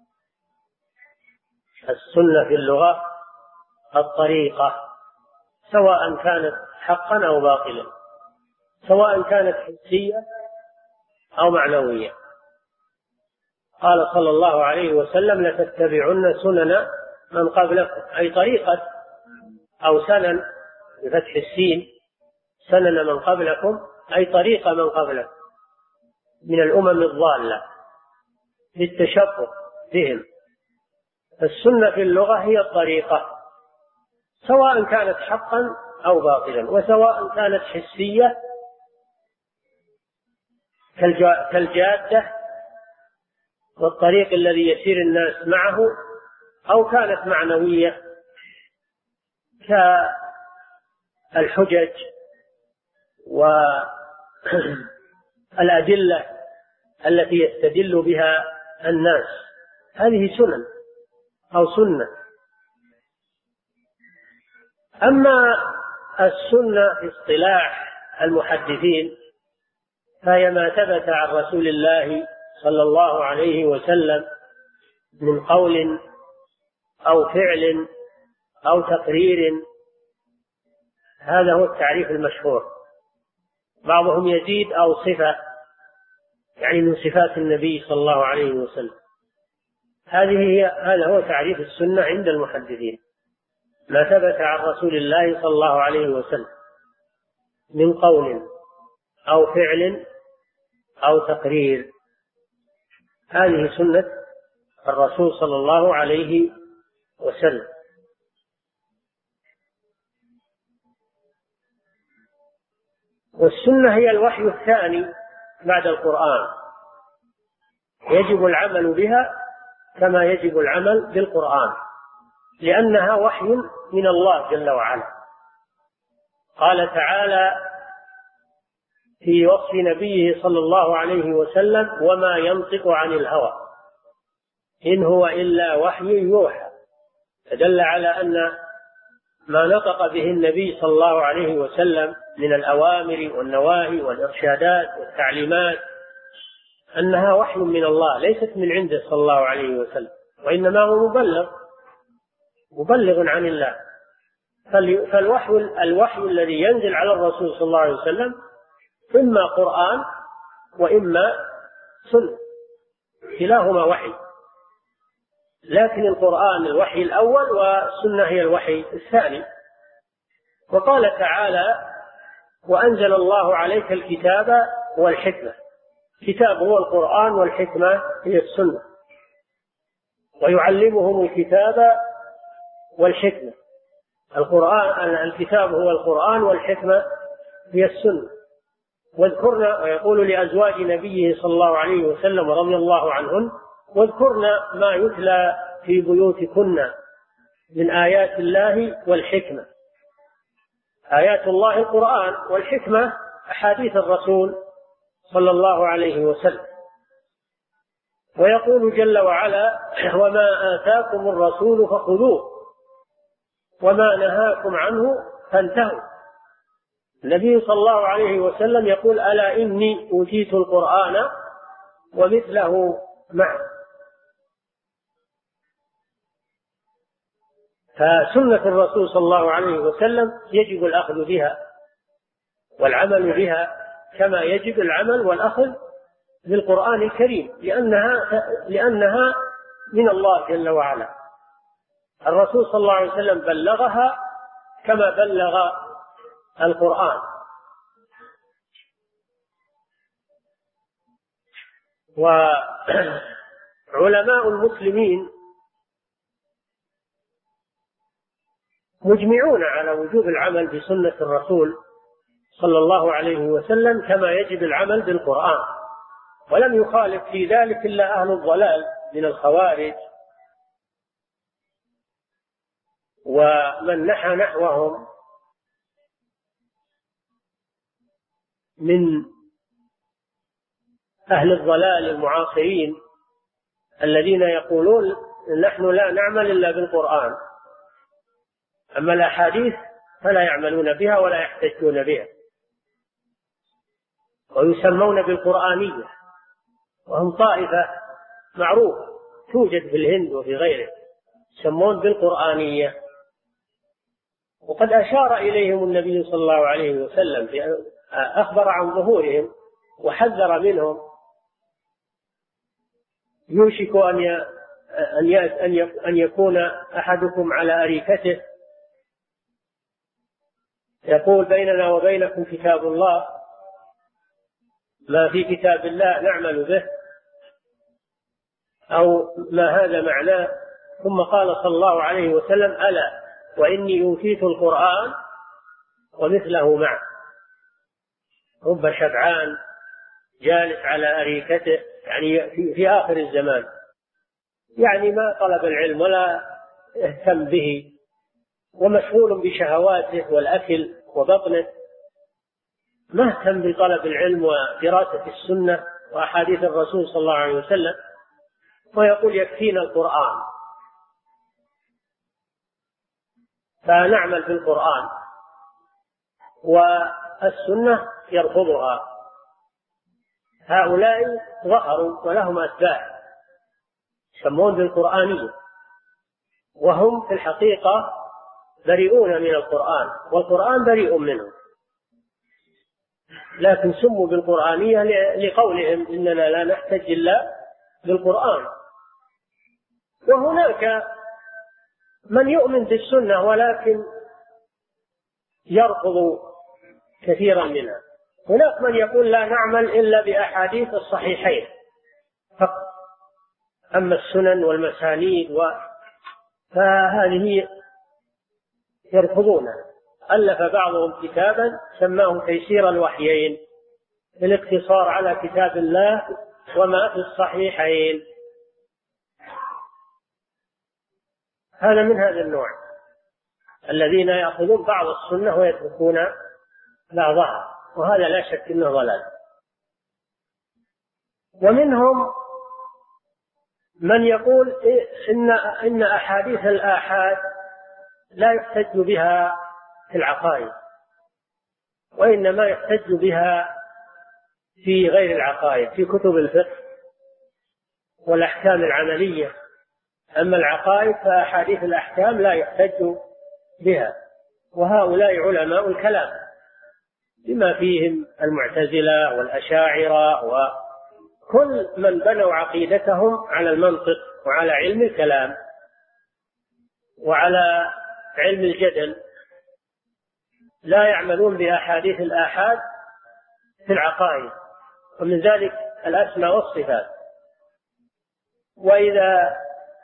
السنة في اللغة الطريقة، سواء كانت حقا أو باطلا، سواء كانت حسية أو معنوية. قال صلى الله عليه وسلم لتتبعن سنن من قبلكم، أي طريقة أو سنن بفتح السين، سنن من قبلكم أي طريقة من قبلكم من الأمم الضالة للتشبه بهم. السنة في اللغة هي الطريقة، سواء كانت حقا أو باطلا، وسواء كانت حسية كالجادة والطريق الذي يسير الناس معه، أو كانت معنوية كالحجج والأدلة التي يستدل بها الناس، هذه سنن أو سنة. أما السنة في اصطلاح المحدثين فهي ما ثبت عن رسول الله صلى الله عليه وسلم من قول أو فعل أو تقرير، هذا هو التعريف المشهور. بعضهم يزيد أو صفة، يعني من صفات النبي صلى الله عليه وسلم. هذه هي هذا هو تعريف السنة عند المحدثين، ما ثبت عن رسول الله صلى الله عليه وسلم من قول أو فعل أو تقرير، هذه سنة الرسول صلى الله عليه وسلم. والسنة هي الوحي الثاني بعد القرآن، يجب العمل بها كما يجب العمل بالقرآن، لأنها وحي من الله جل وعلا. قال تعالى في وصف نبيه صلى الله عليه وسلم: وما ينطق عن الهوى إن هو إلا وحي يوحى، فدل على أن ما نطق به النبي صلى الله عليه وسلم من الأوامر والنواهي والإرشادات والتعليمات أنها وحي من الله، ليست من عنده صلى الله عليه وسلم، وإنما هو مبلغ مبلغ عن الله. فالوحي الوحي الذي ينزل على الرسول صلى الله عليه وسلم إما قرآن وإما سنة، كلاهما وحي، لكن القرآن الوحي الأول والسنة هي الوحي الثاني. وقال تعالى: وأنزل الله عليك الكتاب والحكمة، الكتاب هو القرآن والحكمة هي السنة، ويعلمهم الكتاب والحكمة. القرآن الكتاب هو القرآن والحكمة هي السنة. واذكرنا، ويقول لأزواج نبيه صلى الله عليه وسلم رضي الله عنهن: واذكرنا ما يتلى في بيوتكن من آيات الله والحكمة. آيات الله القرآن، والحكمة أحاديث الرسول صلى الله عليه وسلم. ويقول جل وعلا: وما آتاكم الرسول فخذوه وما نهاكم عنه فانتهوا. النبي صلى الله عليه وسلم يقول: ألا إني أوتيت القرآن ومثله معه. فسنة الرسول صلى الله عليه وسلم يجب الأخذ بها والعمل بها كما يجب العمل والأخذ بالقرآن الكريم، لأنها لأنها من الله جل وعلا. الرسول صلى الله عليه وسلم بلغها كما بلغ القرآن. وعلماء المسلمين مجمعون على وجوب العمل بسنة الرسول صلى الله عليه وسلم كما يجب العمل بالقرآن، ولم يخالف في ذلك إلا أهل الضلال من الخوارج ومن نحى نحوهم من أهل الضلال المعاصرين الذين يقولون نحن لا نعمل إلا بالقرآن، أما الأحاديث فلا يعملون بها ولا يحتجون بها، ويسمون بالقرآنية، وهم طائفة معروفة توجد في الهند وفي غيره، يسمون بالقرآنية. وقد أشار إليهم النبي صلى الله عليه وسلم، أخبر عن ظهورهم وحذر منهم: يوشك أن يكون أحدكم على أريكته يقول بيننا وبينكم كتاب الله، ما في كتاب الله نعمل به، أو ما هذا معناه. ثم قال صلى الله عليه وسلم: ألا وإني أوتيت القرآن ومثله معه. رب شبعان جالس على أريكته، يعني في آخر الزمان، يعني ما طلب العلم ولا اهتم به، ومشغول بشهواته والأكل وبطنه، ما اهتم بطلب العلم ودراسة السنة وأحاديث الرسول صلى الله عليه وسلم، ويقول يكفينا القرآن. فنعمل بالقرآن، والسنة يرفضها. هؤلاء ظهروا ولهم أتباع يسمون بالقرآنية، وهم في الحقيقة بريئون من القرآن، والقرآن بريء منهم، لكن سموا بالقرآنية لقولهم إننا لا نحتج إلا بالقرآن. وهناك من يؤمن بالسنة ولكن يرفض كثيرا منها. هناك من يقول لا نعمل إلا بأحاديث الصحيحين فقط، أما السنن والمسانيد و... فهذه يرفضونها. ألف بعضهم كتابا سماه تيسير الوحيين، الاقتصار على كتاب الله وما في الصحيحين. هذا من هذا النوع الذين يأخذون بعض السنة ويتركون بعضها، وهذا لا شك أنه ضلال. ومنهم من يقول إن إن أحاديث الآحاد لا يحتج بها في العقائد، وإنما يحتج بها في غير العقائد، في كتب الفقه والأحكام العملية. أما العقائد فأحاديث الأحكام لا يحتج بها. وهؤلاء علماء الكلام بما فيهم المعتزلة والأشاعرة وكل من بنوا عقيدتهم على المنطق وعلى علم الكلام وعلى علم الجدل، لا يعملون بأحاديث الآحاد في العقائد، ومن ذلك الأسماء والصفات. وإذا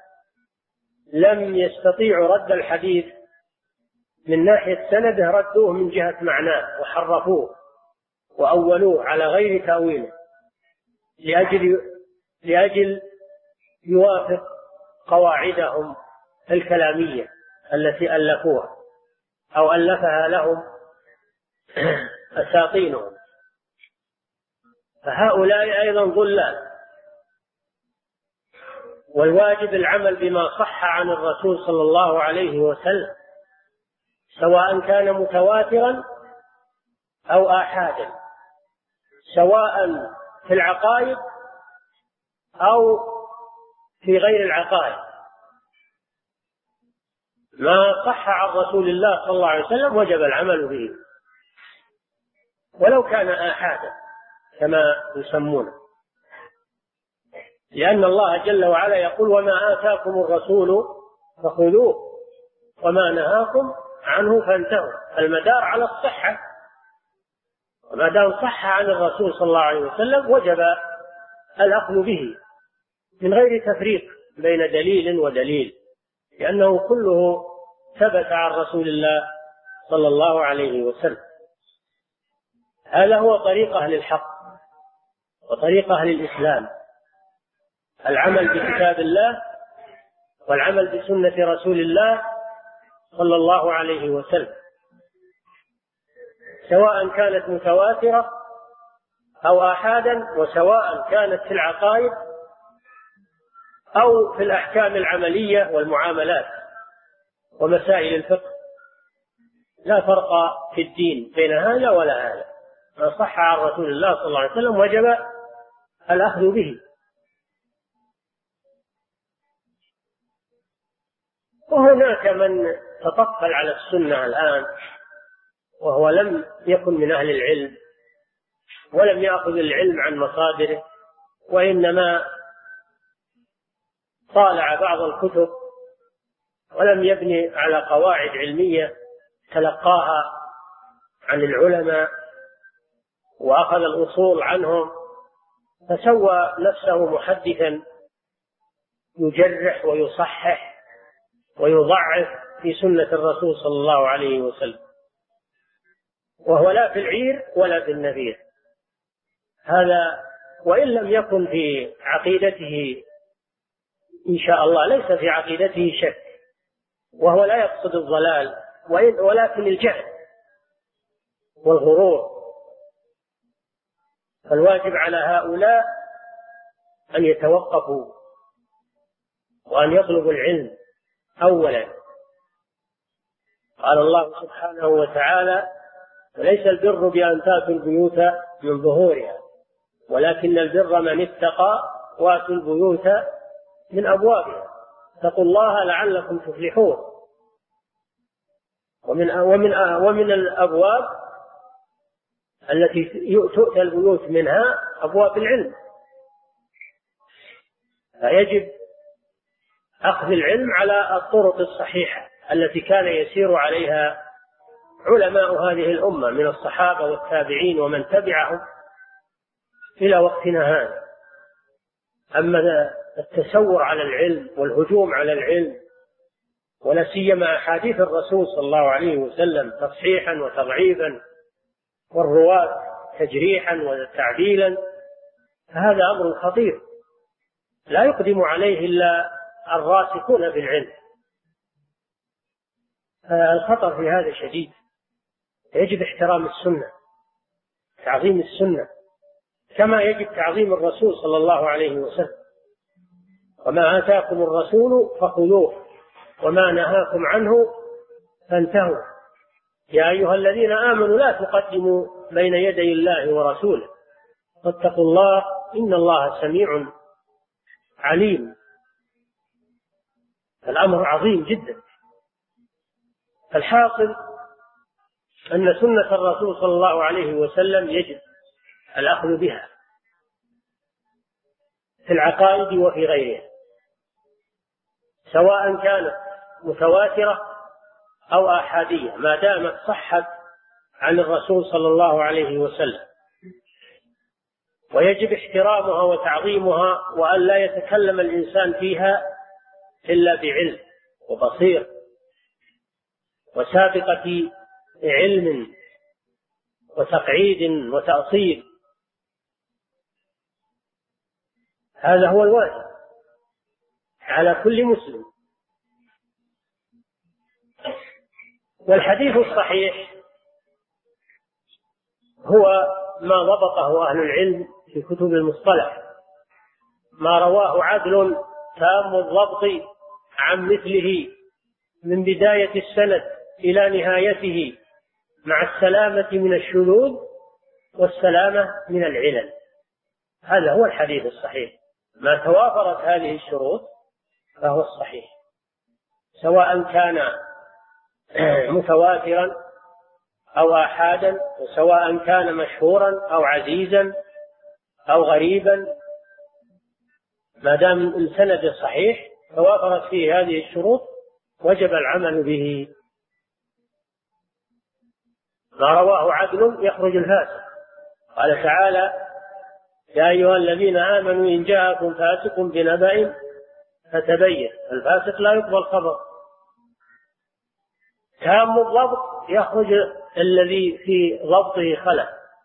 لم يستطيعوا رد الحديث من ناحية سنده ردوه من جهة معناه وحرفوه وأولوه على غير تأويله لأجل لأجل يوافق قواعدهم الكلامية التي ألفوها أو ألفها لهم أساطينهم. فهؤلاء أيضا ضلال. والواجب العمل بما صح عن الرسول صلى الله عليه وسلم، سواء كان متواترا أو آحادا، سواء في العقائد أو في غير العقائد، ما صح عن رسول الله صلى الله عليه وسلم وجب العمل به ولو كان آحادا كما يسمونه، لأن الله جل وعلا يقول: وما آتاكم الرسول فخذوه وما نهاكم عنه فانتهوا. المدار على الصحة، وما دام صح عن الرسول صلى الله عليه وسلم وجب الأخذ به من غير تفريق بين دليل ودليل، لأنه كله ثبت عن رسول الله صلى الله عليه وسلم. هذا هو طريق أهل الحق وطريق أهل الإسلام: العمل بكتاب الله والعمل بسنة رسول الله صلى الله عليه وسلم، سواء كانت متواترة أو آحادا، وسواء كانت في العقائد أو في الأحكام العملية والمعاملات ومسائل الفقه، لا فرق في الدين بين هذا ولا هذا. ما صح عن رسول الله صلى الله عليه وسلم وجب الأخذ به. وهناك من تطفل على السنة الآن وهو لم يكن من أهل العلم ولم يأخذ العلم عن مصادره، وإنما طالع بعض الكتب ولم يبني على قواعد علمية تلقاها عن العلماء وأخذ الأصول عنهم، فسوى نفسه محدثا يجرح ويصحح ويضعف في سنة الرسول صلى الله عليه وسلم، وهو لا في العير ولا في النفير. هذا وإن لم يكن في عقيدته إن شاء الله، ليس في عقيدته شك، وهو لا يقصد الضلال ولكن الجهل والغرور. فالواجب على هؤلاء أن يتوقفوا وأن يطلبوا العلم أولا. قال الله سبحانه وتعالى: وليس البر بأن تأتوا البيوت من ظهورها ولكن البر من اتقى وأتوا البيوت من أبوابها اتقوا الله لعلكم تفلحون. ومن ومن ومن الأبواب التي تؤتى البيوت منها أبواب العلم، فيجب أخذ العلم على الطرق الصحيحة التي كان يسير عليها علماء هذه الأمة من الصحابة والتابعين ومن تبعهم إلى وقتنا هذا. أما التسور على العلم والهجوم على العلم، ولا سيما أحاديث الرسول صلى الله عليه وسلم تصحيحا وتضعيفا والرواة تجريحا وتعديلا، فهذا أمر خطير لا يقدم عليه إلا الراسخون في العلم. الخطر في هذا شديد. يجب احترام السنة، تعظيم السنة، كما يجب تعظيم الرسول صلى الله عليه وسلم: وما آتاكم الرسول فخذوه وما نهاكم عنه فانتهوا. يا أيها الذين آمنوا لا تقدموا بين يدي الله ورسوله واتقوا الله إن الله سميع عليم. الأمر عظيم جدا. الحاصل أن سنة الرسول صلى الله عليه وسلم يجب الأخذ بها في العقائد وفي غيرها، سواء كانت متواترة أو آحادية، ما دامت صحت عن الرسول صلى الله عليه وسلم. ويجب احترامها وتعظيمها، وأن لا يتكلم الإنسان فيها إلا بعلم وبصير وسابقة علم وتقعيد وتأصيل. هذا هو الواجب على كل مسلم. والحديث الصحيح هو ما ضبطه أهل العلم في كتب المصطلح، ما رواه عدل تام الضبط عن مثله من بداية السند إلى نهايته مع السلامة من الشذوذ والسلامة من العلل. هذا هو الحديث الصحيح. ما توافرت هذه الشروط فهو الصحيح، سواء كان متواترا أو آحادا، وسواء كان مشهورا أو عزيزا أو غريبا، ما دام السند صحيح توافرت فيه هذه الشروط وجب العمل به. ما رواه عدل يخرج الفاسق. قال تعالى: يا أيها الذين آمنوا إن جاءكم فاسق بنبأ فتبين. الفاسق لا يقبل خبر. تام الضبط يخرج الذي في ضبطه خلل،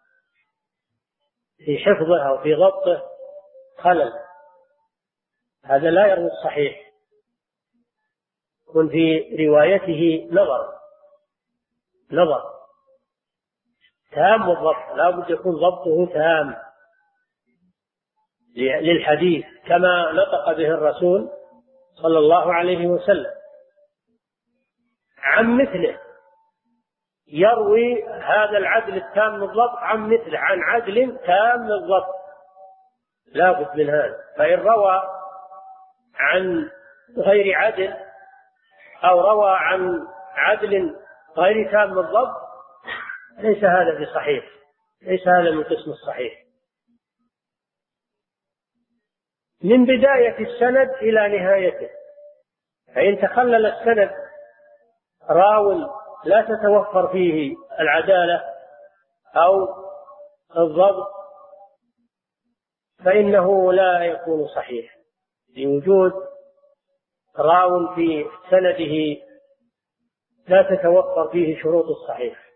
في حفظه أو في ضبطه خلل، هذا لا يروي الصحيح، يكون في روايته نظر نظر تام الضبط، لا بد يكون ضبطه تام للحديث كما نطق به الرسول صلى الله عليه وسلم. عن مثله يروي هذا العدل التام الضبط عن مثله، عن عدل تام الضبط، لا بد من هذا. فإن روى عن غير عدل أو روى عن عدل غير تام الضبط ليس هذا بصحيح، ليس هذا من قسم الصحيح. من بداية السند إلى نهايته، فإن تخلل السند راو لا تتوفر فيه العدالة أو الضبط فإنه لا يكون صحيح، لوجود راو في سنده لا تتوفر فيه شروط الصحيح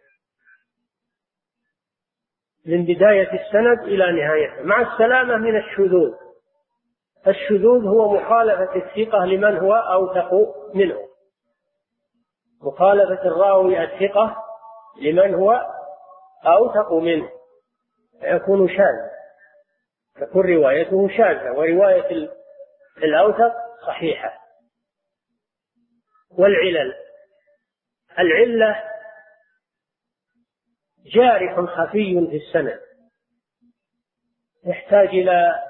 من بداية السند إلى نهايته، مع السلامة من الشذوذ. الشذوذ هو مخالفة الثقة لمن هو أوثق منه، مخالفة الراوي الثقة لمن هو أوثق منه، يكون شاذ، تكون روايته شاذة ورواية الأوثق صحيحة. والعلل، العلة جارح خفي في السند يحتاج إلى